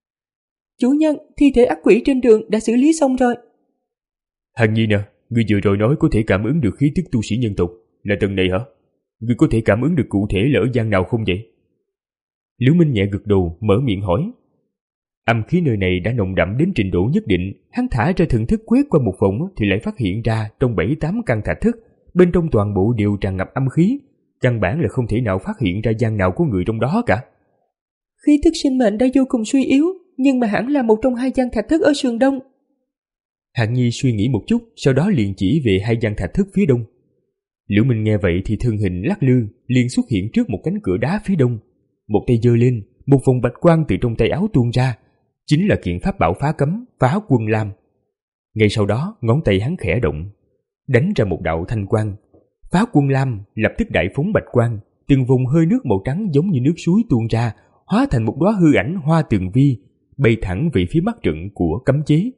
Chủ nhân, thi thể ác quỷ trên đường đã xử lý xong rồi. Hạt Nhi nè, người vừa rồi nói có thể cảm ứng được khí tức tu sĩ nhân tộc, là tầng này hả? Người có thể cảm ứng được cụ thể là ở gian nào không vậy? Liễu Minh nhẹ gật đầu, mở miệng hỏi. Âm khí nơi này đã nồng đậm đến trình độ nhất định, hắn thả ra thần thức quét qua một vòng thì lại phát hiện ra trong bảy tám căn thạch thất, bên trong toàn bộ đều tràn ngập âm khí, căn bản là không thể nào phát hiện ra gian nào có người trong đó cả. Khí tức sinh mệnh đã vô cùng suy yếu, nhưng mà hẳn là một trong hai gian thạch thất ở sườn đông. Hạng Nhi suy nghĩ một chút, sau đó liền chỉ về hai gian thạch thất phía đông. Liễu Minh nghe vậy thì thân hình lắc lư, liền xuất hiện trước một cánh cửa đá phía đông. Một tay giơ lên, một vòng bạch quang từ trong tay áo tuôn ra, chính là kiện pháp bảo phá cấm, Phá Quân Lam. Ngay sau đó, ngón tay hắn khẽ động, đánh ra một đạo thanh quang. Phá Quân Lam lập tức đại phóng bạch quang, từng vùng hơi nước màu trắng giống như nước suối tuôn ra, hóa thành một đóa hư ảnh hoa tường vi, bay thẳng về phía mắt trận của cấm chế.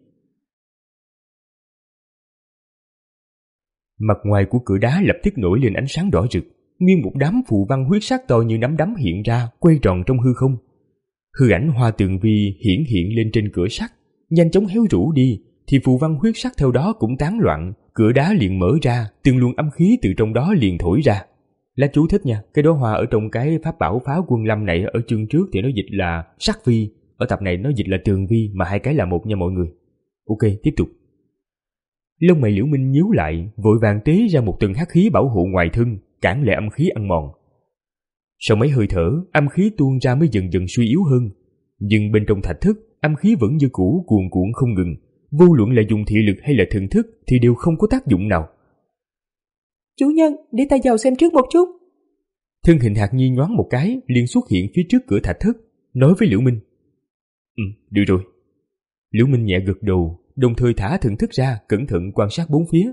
Mặt ngoài của cửa đá lập tức nổi lên ánh sáng đỏ rực, nguyên một đám phù văn huyết sắc to như nắm đấm hiện ra, quay tròn trong hư không. Hư ảnh hoa tường vi hiển hiện lên trên cửa sắt, nhanh chóng héo rũ đi, thì phù văn huyết sắc theo đó cũng tán loạn, cửa đá liền mở ra, từng luồng âm khí từ trong đó liền thổi ra. Lá chú thích nha, cái đóa hoa ở trong cái pháp bảo Phá Quân Lâm này ở chương trước thì nó dịch là sắc vi, ở tập này nó dịch là tường vi, mà hai cái là một nha mọi người. Ok, tiếp tục. Lông mày Liễu Minh nhíu lại, vội vàng tế ra một tầng hắc khí bảo hộ ngoài thân, cản lại âm khí ăn mòn. Sau mấy hơi thở, âm khí tuôn ra mới dần dần suy yếu hơn, nhưng bên trong thạch thất, âm khí vẫn như cũ cuồn cuộn không ngừng, vô luận là dùng thị lực hay là thần thức thì đều không có tác dụng nào. Chủ nhân, để ta vào xem trước một chút. Thân hình Hạc Nhi nhoáng một cái, liền xuất hiện phía trước cửa thạch thất, nói với Liễu Minh. Ừ, được rồi. Liễu Minh nhẹ gật đầu, đồng thời thả thần thức ra, cẩn thận quan sát bốn phía.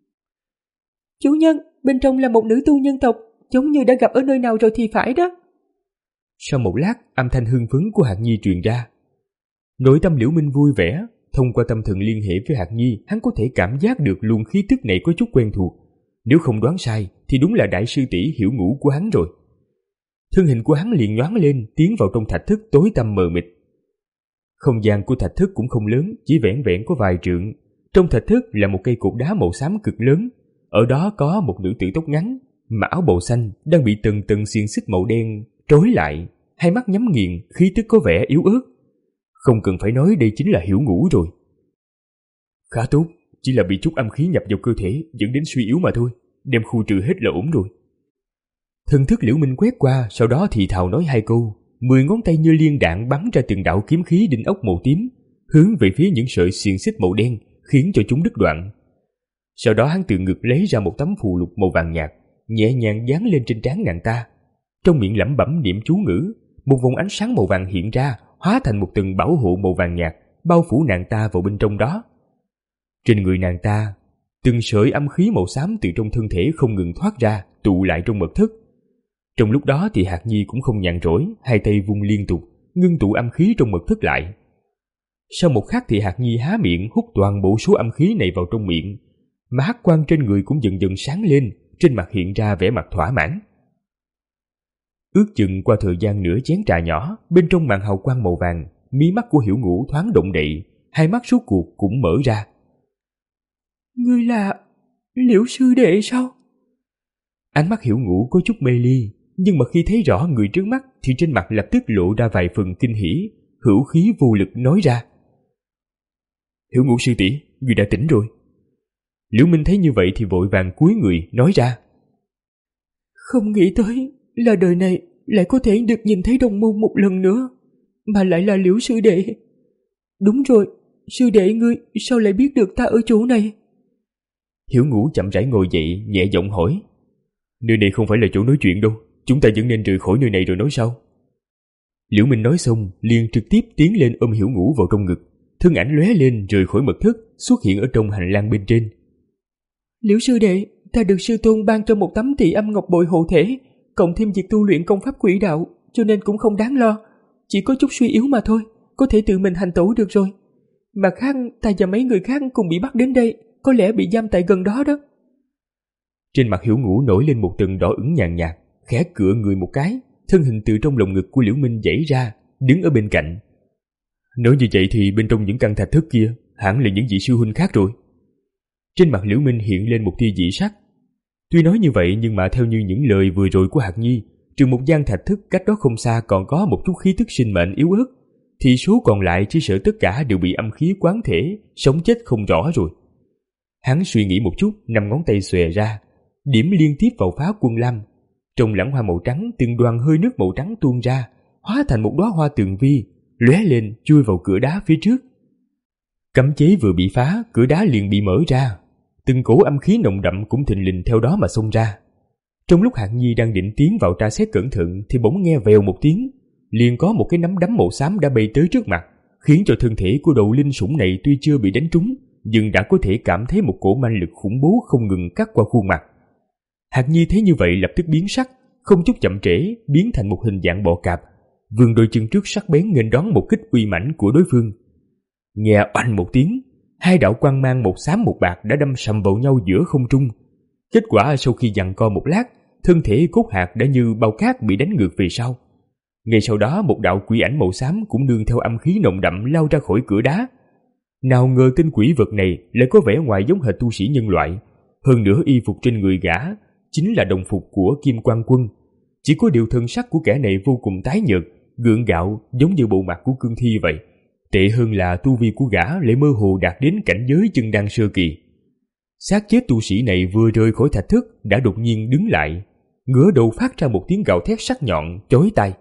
Chủ nhân, bên trong là một nữ tu nhân tộc, giống như đã gặp ở nơi nào rồi thì phải đó. Sau một lát, âm thanh hưng phấn của Hạc Nhi truyền ra. Nội tâm Liễu Minh vui vẻ, thông qua tâm thần liên hệ với Hạc Nhi, hắn có thể cảm giác được luồng khí tức này có chút quen thuộc. Nếu không đoán sai, thì đúng là đại sư tỷ Hiểu Ngũ của hắn rồi. Thân hình của hắn liền nhoáng lên, tiến vào trong thạch thất tối tăm mờ mịt. Không gian của thạch thất cũng không lớn, chỉ vẻn vẹn có vài trượng. Trong thạch thất là một cây cột đá màu xám cực lớn, ở đó có một nữ tử tóc ngắn, mặc áo bào xanh, đang bị từng từng xiềng xích màu đen trói lại, hai mắt nhắm nghiền, khí tức có vẻ yếu ớt. Không cần phải nói đây chính là Hiểu Ngũ rồi. Khá tốt, chỉ là bị chút âm khí nhập vào cơ thể dẫn đến suy yếu mà thôi, đem khu trừ hết là ổn rồi. Thần thức Liễu Minh quét qua, sau đó thì thào nói hai câu, mười ngón tay như liên đạn bắn ra từng đạo kiếm khí đinh ốc màu tím, hướng về phía những sợi xiềng xích màu đen, khiến cho chúng đứt đoạn. Sau đó hắn từ ngực lấy ra một tấm phù lục màu vàng nhạt, nhẹ nhàng dán lên trên trán nàng ta, trong miệng lẩm bẩm niệm chú ngữ, một vòng ánh sáng màu vàng hiện ra, hóa thành một tầng bảo hộ màu vàng nhạt, bao phủ nàng ta vào bên trong đó. Trên người nàng ta, từng sợi âm khí màu xám từ trong thân thể không ngừng thoát ra, tụ lại trong mật thất. Trong lúc đó thì Hạc Nhi cũng không nhàn rỗi, hai tay vung liên tục, ngưng tụ âm khí trong mật thất lại. Sau một khắc thì Hạc Nhi há miệng hút toàn bộ số âm khí này vào trong miệng, mà hắc quang trên người cũng dần dần sáng lên, trên mặt hiện ra vẻ mặt thỏa mãn. Ước chừng qua thời gian nửa chén trà nhỏ, bên trong màn hào quang màu vàng, mí mắt của Hiểu Ngũ thoáng động đậy, hai mắt rốt cuộc cũng mở ra. Ngươi là Liễu sư đệ sao? Ánh mắt Hiểu Ngũ có chút mê ly, nhưng mà khi thấy rõ người trước mắt thì trên mặt lập tức lộ ra vài phần kinh hỉ, hữu khí vô lực nói ra. Hiểu Ngũ sư tỷ, người đã tỉnh rồi. Liễu Minh thấy như vậy thì vội vàng cúi người nói ra. Không nghĩ tới là đời này lại có thể được nhìn thấy đồng môn một lần nữa, mà lại là Liễu sư đệ. Đúng rồi, sư đệ ngươi sao lại biết được ta ở chỗ này? Hiểu Ngũ chậm rãi ngồi dậy, nhẹ giọng hỏi. Nơi này không phải là chỗ nói chuyện đâu, chúng ta vẫn nên rời khỏi nơi này rồi nói sau. Liễu Minh nói xong, liền trực tiếp tiến lên ôm Hiểu Ngũ vào trong ngực, thân ảnh lóe lên rời khỏi mật thất, xuất hiện ở trong hành lang bên trên. Liễu sư đệ, ta được sư tôn ban cho một tấm tỳ âm ngọc bội hộ thể, cộng thêm việc tu luyện công pháp quỷ đạo, cho nên cũng không đáng lo, chỉ có chút suy yếu mà thôi, có thể tự mình hành tẩu được rồi. Mặt khác, ta và mấy người khác cùng bị bắt đến đây, có lẽ bị giam tại gần đó đó. Trên mặt Hiểu Ngũ nổi lên một tầng đỏ ửng nhàn nhạt, khẽ cựa người một cái, thân hình từ trong lồng ngực của Liễu Minh giãy ra, đứng ở bên cạnh. Nói như vậy thì bên trong những căn thạch thất kia hẳn là những vị sư huynh khác rồi. Trên mặt Liễu Minh hiện lên một tia dị sắc. Tuy nói như vậy nhưng mà theo như những lời vừa rồi của Hạc Nhi, trừ một gian thạch thất cách đó không xa còn có một chút khí tức sinh mệnh yếu ớt, thì số còn lại chỉ sợ tất cả đều bị âm khí quán thể, sống chết không rõ rồi. Hắn suy nghĩ một chút, năm ngón tay xòe ra, điểm liên tiếp vào phá quân lam. Trong lẵng hoa màu trắng, từng đoàn hơi nước màu trắng tuôn ra, hóa thành một đóa hoa tường vi, lóe lên chui vào cửa đá phía trước. Cấm chế vừa bị phá, cửa đá liền bị mở ra, từng cổ âm khí nồng đậm cũng thình lình theo đó mà xông ra. Trong lúc Hạng Nhi đang định tiến vào tra xét cẩn thận thì bỗng nghe vèo một tiếng, liền có một cái nắm đấm màu xám đã bay tới trước mặt, khiến cho thân thể của đầu linh sủng này tuy chưa bị đánh trúng, nhưng đã có thể cảm thấy một cổ manh lực khủng bố không ngừng cắt qua khuôn mặt. Hạng Nhi thấy như vậy lập tức biến sắc, không chút chậm trễ biến thành một hình dạng bò cạp, vươn đôi chân trước sắc bén nghênh đón một kích uy mãnh của đối phương. Nghe oanh một tiếng, hai đạo quang mang một xám một bạc đã đâm sầm vào nhau giữa không trung. Kết quả sau khi giằng co một lát, thân thể cốt hạt đã như bao cát bị đánh ngược về sau. Ngay sau đó một đạo quỷ ảnh màu xám cũng nương theo âm khí nồng đậm lao ra khỏi cửa đá. Nào ngờ tên quỷ vật này lại có vẻ ngoài giống hệt tu sĩ nhân loại, hơn nữa y phục trên người gã chính là đồng phục của Kim Quan Quân. Chỉ có điều thân sắc của kẻ này vô cùng tái nhợt, gượng gạo giống như bộ mặt của cương thi vậy. Tệ hơn là tu vi của gã lại mơ hồ đạt đến cảnh giới chân đan sơ kỳ. Xác chết tu sĩ này vừa rời khỏi thạch thất đã đột nhiên đứng lại, ngửa đầu phát ra một tiếng gào thét sắc nhọn chói tai.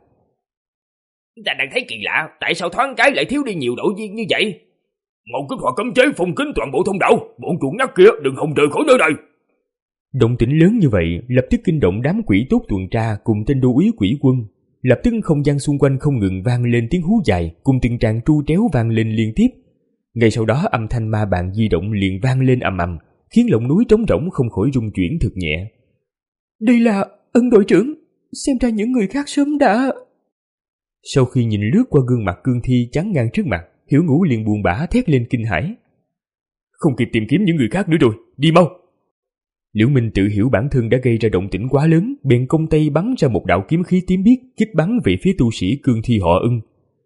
Ta đang thấy kỳ lạ, tại sao thoáng cái lại thiếu đi nhiều đội viên như vậy? Một kích hoạt cấm chế phong kín toàn bộ thông đạo, bọn chuột nhắt kia đừng hòng rời khỏi nơi này. Động tĩnh lớn như vậy lập tức kinh động đám quỷ tốt tuần tra cùng tên đô úy quỷ quân. Lập tức không gian xung quanh không ngừng vang lên tiếng hú dài cùng từng tràng tru tréo vang lên liên tiếp. Ngay sau đó âm thanh ma bàn di động liền vang lên ầm ầm, khiến lòng núi trống rỗng không khỏi rung chuyển thực nhẹ. Đây là Ân đội trưởng, xem ra những người khác sớm đã... Sau khi nhìn lướt qua gương mặt cương thi chắn ngang trước mặt, Hiểu Ngũ liền buồn bã thét lên kinh hãi. Không kịp tìm kiếm những người khác nữa rồi, đi mau. Liễu Minh tự hiểu bản thân đã gây ra động tĩnh quá lớn, bèn công tay bắn ra một đạo kiếm khí tím biếc kích bắn về phía tu sĩ cương thi họ Ưng.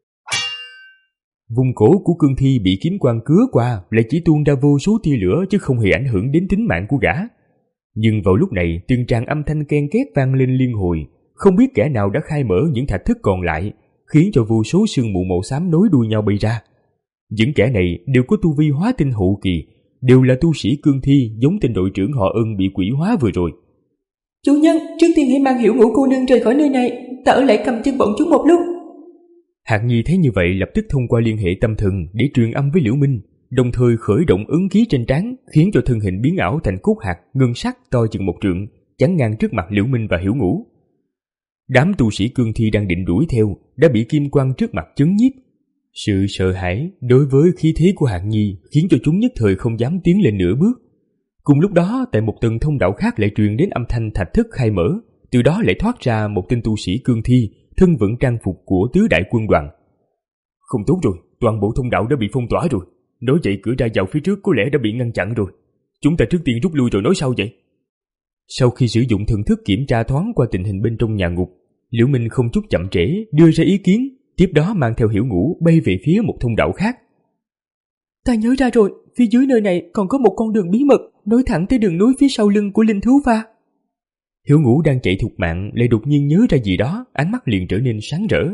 Vùng cổ của cương thi bị kiếm quang cứa qua lại chỉ tuôn ra vô số tia lửa chứ không hề ảnh hưởng đến tính mạng của gã. Nhưng vào lúc này từng tràng âm thanh ken két vang lên liên hồi, không biết kẻ nào đã khai mở những thạch thất còn lại, khiến cho vô số sương mù màu xám nối đuôi nhau bay ra. Những kẻ này đều có tu vi hóa tinh hậu kỳ, đều là tu sĩ cương thi giống tên đội trưởng họ Ân bị quỷ hóa vừa rồi. Chủ nhân, trước tiên hãy mang Hiểu Ngũ cô nương rời khỏi nơi này, ta ở lại cầm chân bọn chúng một lúc. Hạng Nhi thấy như vậy lập tức thông qua liên hệ tâm thần để truyền âm với Liễu Minh, đồng thời khởi động ứng khí trên trán, khiến cho thân hình biến ảo thành cốt hạt ngân sắc to chừng một trượng, chắn ngang trước mặt Liễu Minh và Hiểu Ngũ. Đám tu sĩ cương thi đang định đuổi theo đã bị kim quang trước mặt chấn nhiếp. Sự sợ hãi đối với khí thế của Hạng Nhi khiến cho chúng nhất thời không dám tiến lên nửa bước. Cùng lúc đó, tại một tầng thông đạo khác lại truyền đến âm thanh thạch thất khai mở, từ đó lại thoát ra một tên tu sĩ cương thi, thân vẫn trang phục của tứ đại quân đoàn. Không tốt rồi, toàn bộ thông đạo đã bị phong tỏa rồi. Nói vậy cửa ra vào phía trước có lẽ đã bị ngăn chặn rồi. Chúng ta trước tiên rút lui rồi nói sau vậy. Sau khi sử dụng thần thức kiểm tra thoáng qua tình hình bên trong nhà ngục, Liễu Minh không chút chậm trễ đưa ra ý kiến, tiếp đó mang theo Hiểu Ngũ bay về phía một thông đạo khác. Ta nhớ ra rồi, phía dưới nơi này còn có một con đường bí mật nối thẳng tới đường núi phía sau lưng của linh thú pha. Hiểu Ngũ đang chạy thục mạng lại đột nhiên nhớ ra gì đó, ánh mắt liền trở nên sáng rỡ.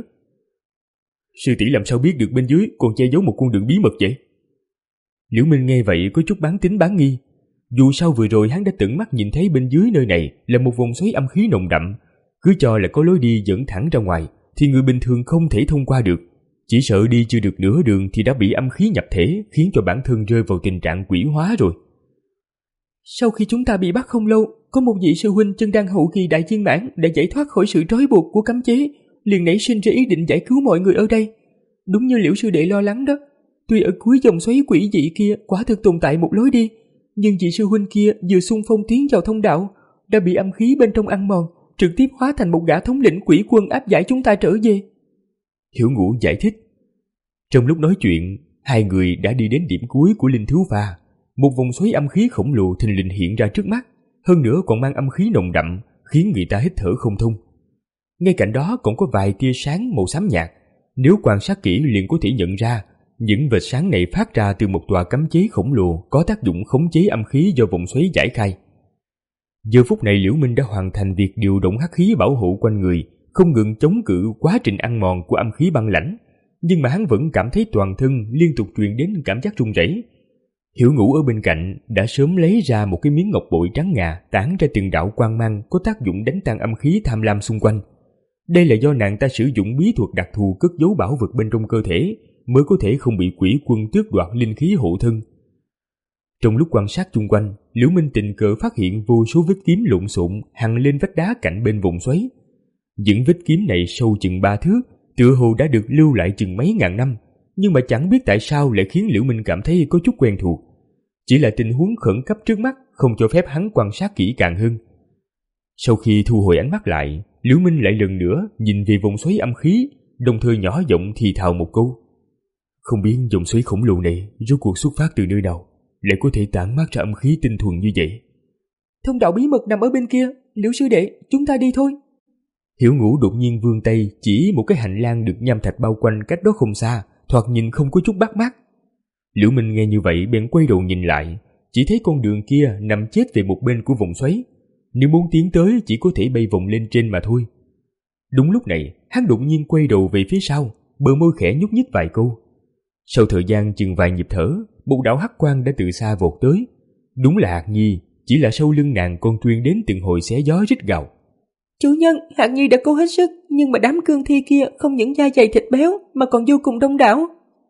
Sư tỷ làm sao biết được bên dưới còn che giấu một con đường bí mật vậy? Liễu Minh nghe vậy có chút bán tín bán nghi. Dù sao vừa rồi hắn đã tận mắt nhìn thấy bên dưới nơi này là một vòng xoáy âm khí nồng đậm, cứ cho là có lối đi dẫn thẳng ra ngoài thì người bình thường không thể thông qua được. Chỉ sợ đi chưa được nửa đường thì đã bị âm khí nhập thể, khiến cho bản thân rơi vào tình trạng quỷ hóa rồi. Sau khi chúng ta bị bắt không lâu, có một vị sư huynh chân đan hậu kỳ đại viên mãn đã giải thoát khỏi sự trói buộc của cấm chế, liền nảy sinh ra ý định giải cứu mọi người ở đây. Đúng như Liễu sư đệ lo lắng đó, tuy ở cuối dòng xoáy quỷ dị kia quả thực tồn tại một lối đi, nhưng vị sư huynh kia vừa xung phong tiến vào thông đạo đã bị âm khí bên trong ăn mòn, trực tiếp hóa thành một gã thống lĩnh quỷ quân áp giải chúng ta trở về. Hiểu Ngũ giải thích. Trong lúc nói chuyện, hai người đã đi đến điểm cuối của linh thú pha. Một vòng xoáy âm khí khổng lồ thình lình hiện ra trước mắt, hơn nữa còn mang âm khí nồng đậm, khiến người ta hít thở không thông. Ngay cạnh đó còn có vài tia sáng màu xám nhạt, nếu quan sát kỹ liền có thể nhận ra những vệt sáng này phát ra từ một tòa cấm chế khổng lồ có tác dụng khống chế âm khí do vòng xoáy giải khai. Giờ phút này Liễu Minh đã hoàn thành việc điều động hắc khí bảo hộ quanh người, không ngừng chống cự quá trình ăn mòn của âm khí băng lãnh, nhưng mà hắn vẫn cảm thấy toàn thân liên tục truyền đến cảm giác run rẩy. Hiểu Ngũ ở bên cạnh đã sớm lấy ra một cái miếng ngọc bội trắng ngà tản ra từng đạo quang mang có tác dụng đánh tan âm khí tham lam xung quanh. Đây là do nàng ta sử dụng bí thuật đặc thù cất giấu bảo vật bên trong cơ thể mới có thể không bị quỷ quân tước đoạt linh khí hộ thân. Trong lúc quan sát chung quanh, Liễu Minh tình cờ phát hiện vô số vết kiếm lộn xộn hằn lên vách đá cạnh bên vùng xoáy. Những vết kiếm này sâu chừng ba thước, tựa hồ đã được lưu lại chừng mấy ngàn năm, nhưng mà chẳng biết tại sao lại khiến Liễu Minh cảm thấy có chút quen thuộc. Chỉ là tình huống khẩn cấp trước mắt không cho phép hắn quan sát kỹ càng hơn. Sau khi thu hồi ánh mắt lại, Liễu Minh lại lần nữa nhìn về vòng xoáy âm khí, đồng thời nhỏ giọng thì thào một câu. Không biết dòng xoáy khổng lồ này rốt cuộc xuất phát từ nơi nào, lại có thể tản mát ra âm khí tinh thuần như vậy. Thông đạo bí mật nằm ở bên kia, Liễu sư đệ, chúng ta đi thôi. Hiểu Ngũ đột nhiên vươn tay chỉ một cái hành lang được nham thạch bao quanh cách đó không xa, thoạt nhìn không có chút bắt mắt. Liễu Minh nghe như vậy bèn quay đầu nhìn lại, chỉ thấy con đường kia nằm chết về một bên của vòng xoáy. Nếu muốn tiến tới chỉ có thể bay vòng lên trên mà thôi. Đúng lúc này, hắn đột nhiên quay đầu về phía sau, bờ môi khẽ nhúc nhích vài câu. Sau thời gian chừng vài nhịp thở, một đạo hắc quang đã từ xa vọt tới. Đúng là Hạc Nhi, chỉ là sau lưng nàng còn truyền đến từng hồi xé gió rít gào. Chủ nhân, Hạc Nhi đã cố hết sức, nhưng mà đám cương thi kia không những da dày thịt béo mà còn vô cùng đông đảo.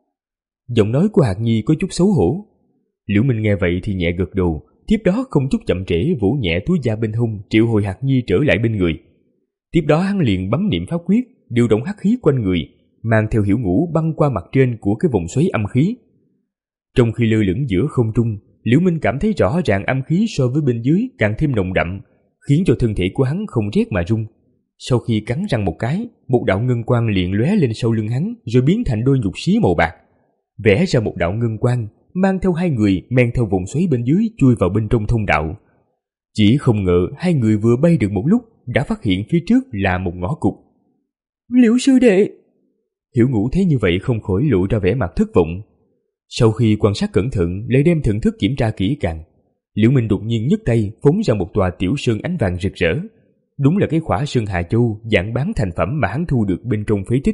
Giọng nói của Hạc Nhi có chút xấu hổ. Liễu Minh nghe vậy thì nhẹ gật đầu, tiếp đó không chút chậm trễ vỗ nhẹ túi da bên hông triệu hồi Hạc Nhi trở lại bên người. Tiếp đó hắn liền bấm niệm pháp quyết, điều động hắc khí quanh người, mang theo Hiểu Ngũ băng qua mặt trên của cái vòng xoáy âm khí. Trong khi lơ lửng giữa không trung, Liễu Minh cảm thấy rõ ràng âm khí so với bên dưới càng thêm nồng đậm, khiến cho thân thể của hắn không rét mà run. Sau khi cắn răng một cái, một đạo ngân quang liền lóe lên sau lưng hắn rồi biến thành đôi nhục xí màu bạc. Vẽ ra một đạo ngân quang, mang theo hai người men theo vòng xoáy bên dưới chui vào bên trong thông đạo. Chỉ không ngờ hai người vừa bay được một lúc đã phát hiện phía trước là một ngõ cụt. Liễu sư đệ! Hiểu Ngũ thấy như vậy không khỏi lộ ra vẻ mặt thất vọng. Sau khi quan sát cẩn thận lại đem thần thức kiểm tra kỹ càng, Liễu Minh đột nhiên nhấc tay phóng ra một tòa tiểu sơn ánh vàng rực rỡ. Đúng là cái khỏa sơn Hà Châu dạng bán thành phẩm mà hắn thu được bên trong phế tích.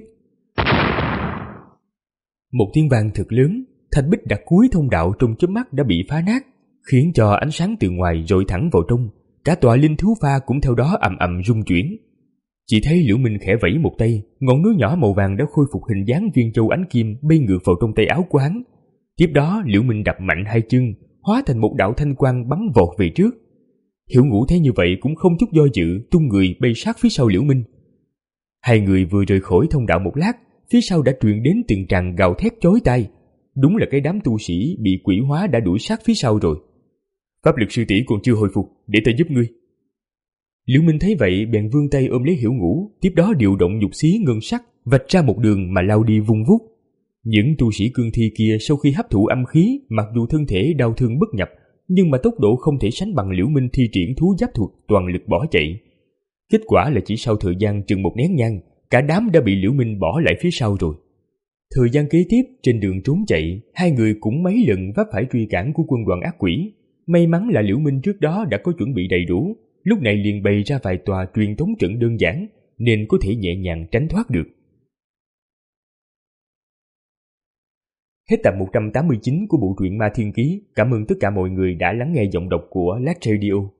Một tiếng vang thật lớn, thạch bích đặt cuối thông đạo trong chớp mắt đã bị phá nát, khiến cho ánh sáng từ ngoài dội thẳng vào trong, cả tòa linh thú pha cũng theo đó ầm ầm rung chuyển. Chỉ thấy Liễu Minh khẽ vẫy một tay, ngọn núi nhỏ màu vàng đã khôi phục hình dáng viên châu ánh kim bay ngược vào trong tay áo của hắn. Tiếp đó Liễu Minh đập mạnh hai chân, hóa thành một đạo thanh quang bắn vọt về trước. Hiểu Ngũ thấy như vậy cũng không chút do dự, tung người bay sát phía sau Liễu Minh. Hai người vừa rời khỏi thông đạo một lát, phía sau đã truyền đến từng tràng gào thét chói tai. Đúng là cái đám tu sĩ bị quỷ hóa đã đuổi sát phía sau rồi. Pháp lực sư tỷ còn chưa hồi phục, để ta giúp ngươi. Liễu Minh thấy vậy bèn vươn tay ôm lấy Hiểu Ngũ, tiếp đó điều động nhục xí ngân sắc vạch ra một đường mà lao đi vung vút. Những tu sĩ cương thi kia sau khi hấp thụ âm khí, mặc dù thân thể đau thương bất nhập, nhưng mà tốc độ không thể sánh bằng Liễu Minh thi triển thú giáp thuật toàn lực bỏ chạy. Kết quả là chỉ sau thời gian chừng một nén nhang, cả đám đã bị Liễu Minh bỏ lại phía sau rồi. Thời gian kế tiếp trên đường trốn chạy, hai người cũng mấy lần vấp phải truy cản của quân đoàn ác quỷ. May mắn là Liễu Minh trước đó đã có chuẩn bị đầy đủ, lúc này liền bày ra vài tòa truyền tống trận đơn giản, nên có thể nhẹ nhàng tránh thoát được. Hết tập một trăm tám mươi chín của bộ truyện Ma Thiên Ký. Cảm ơn tất cả mọi người đã lắng nghe giọng đọc của Lát Radio.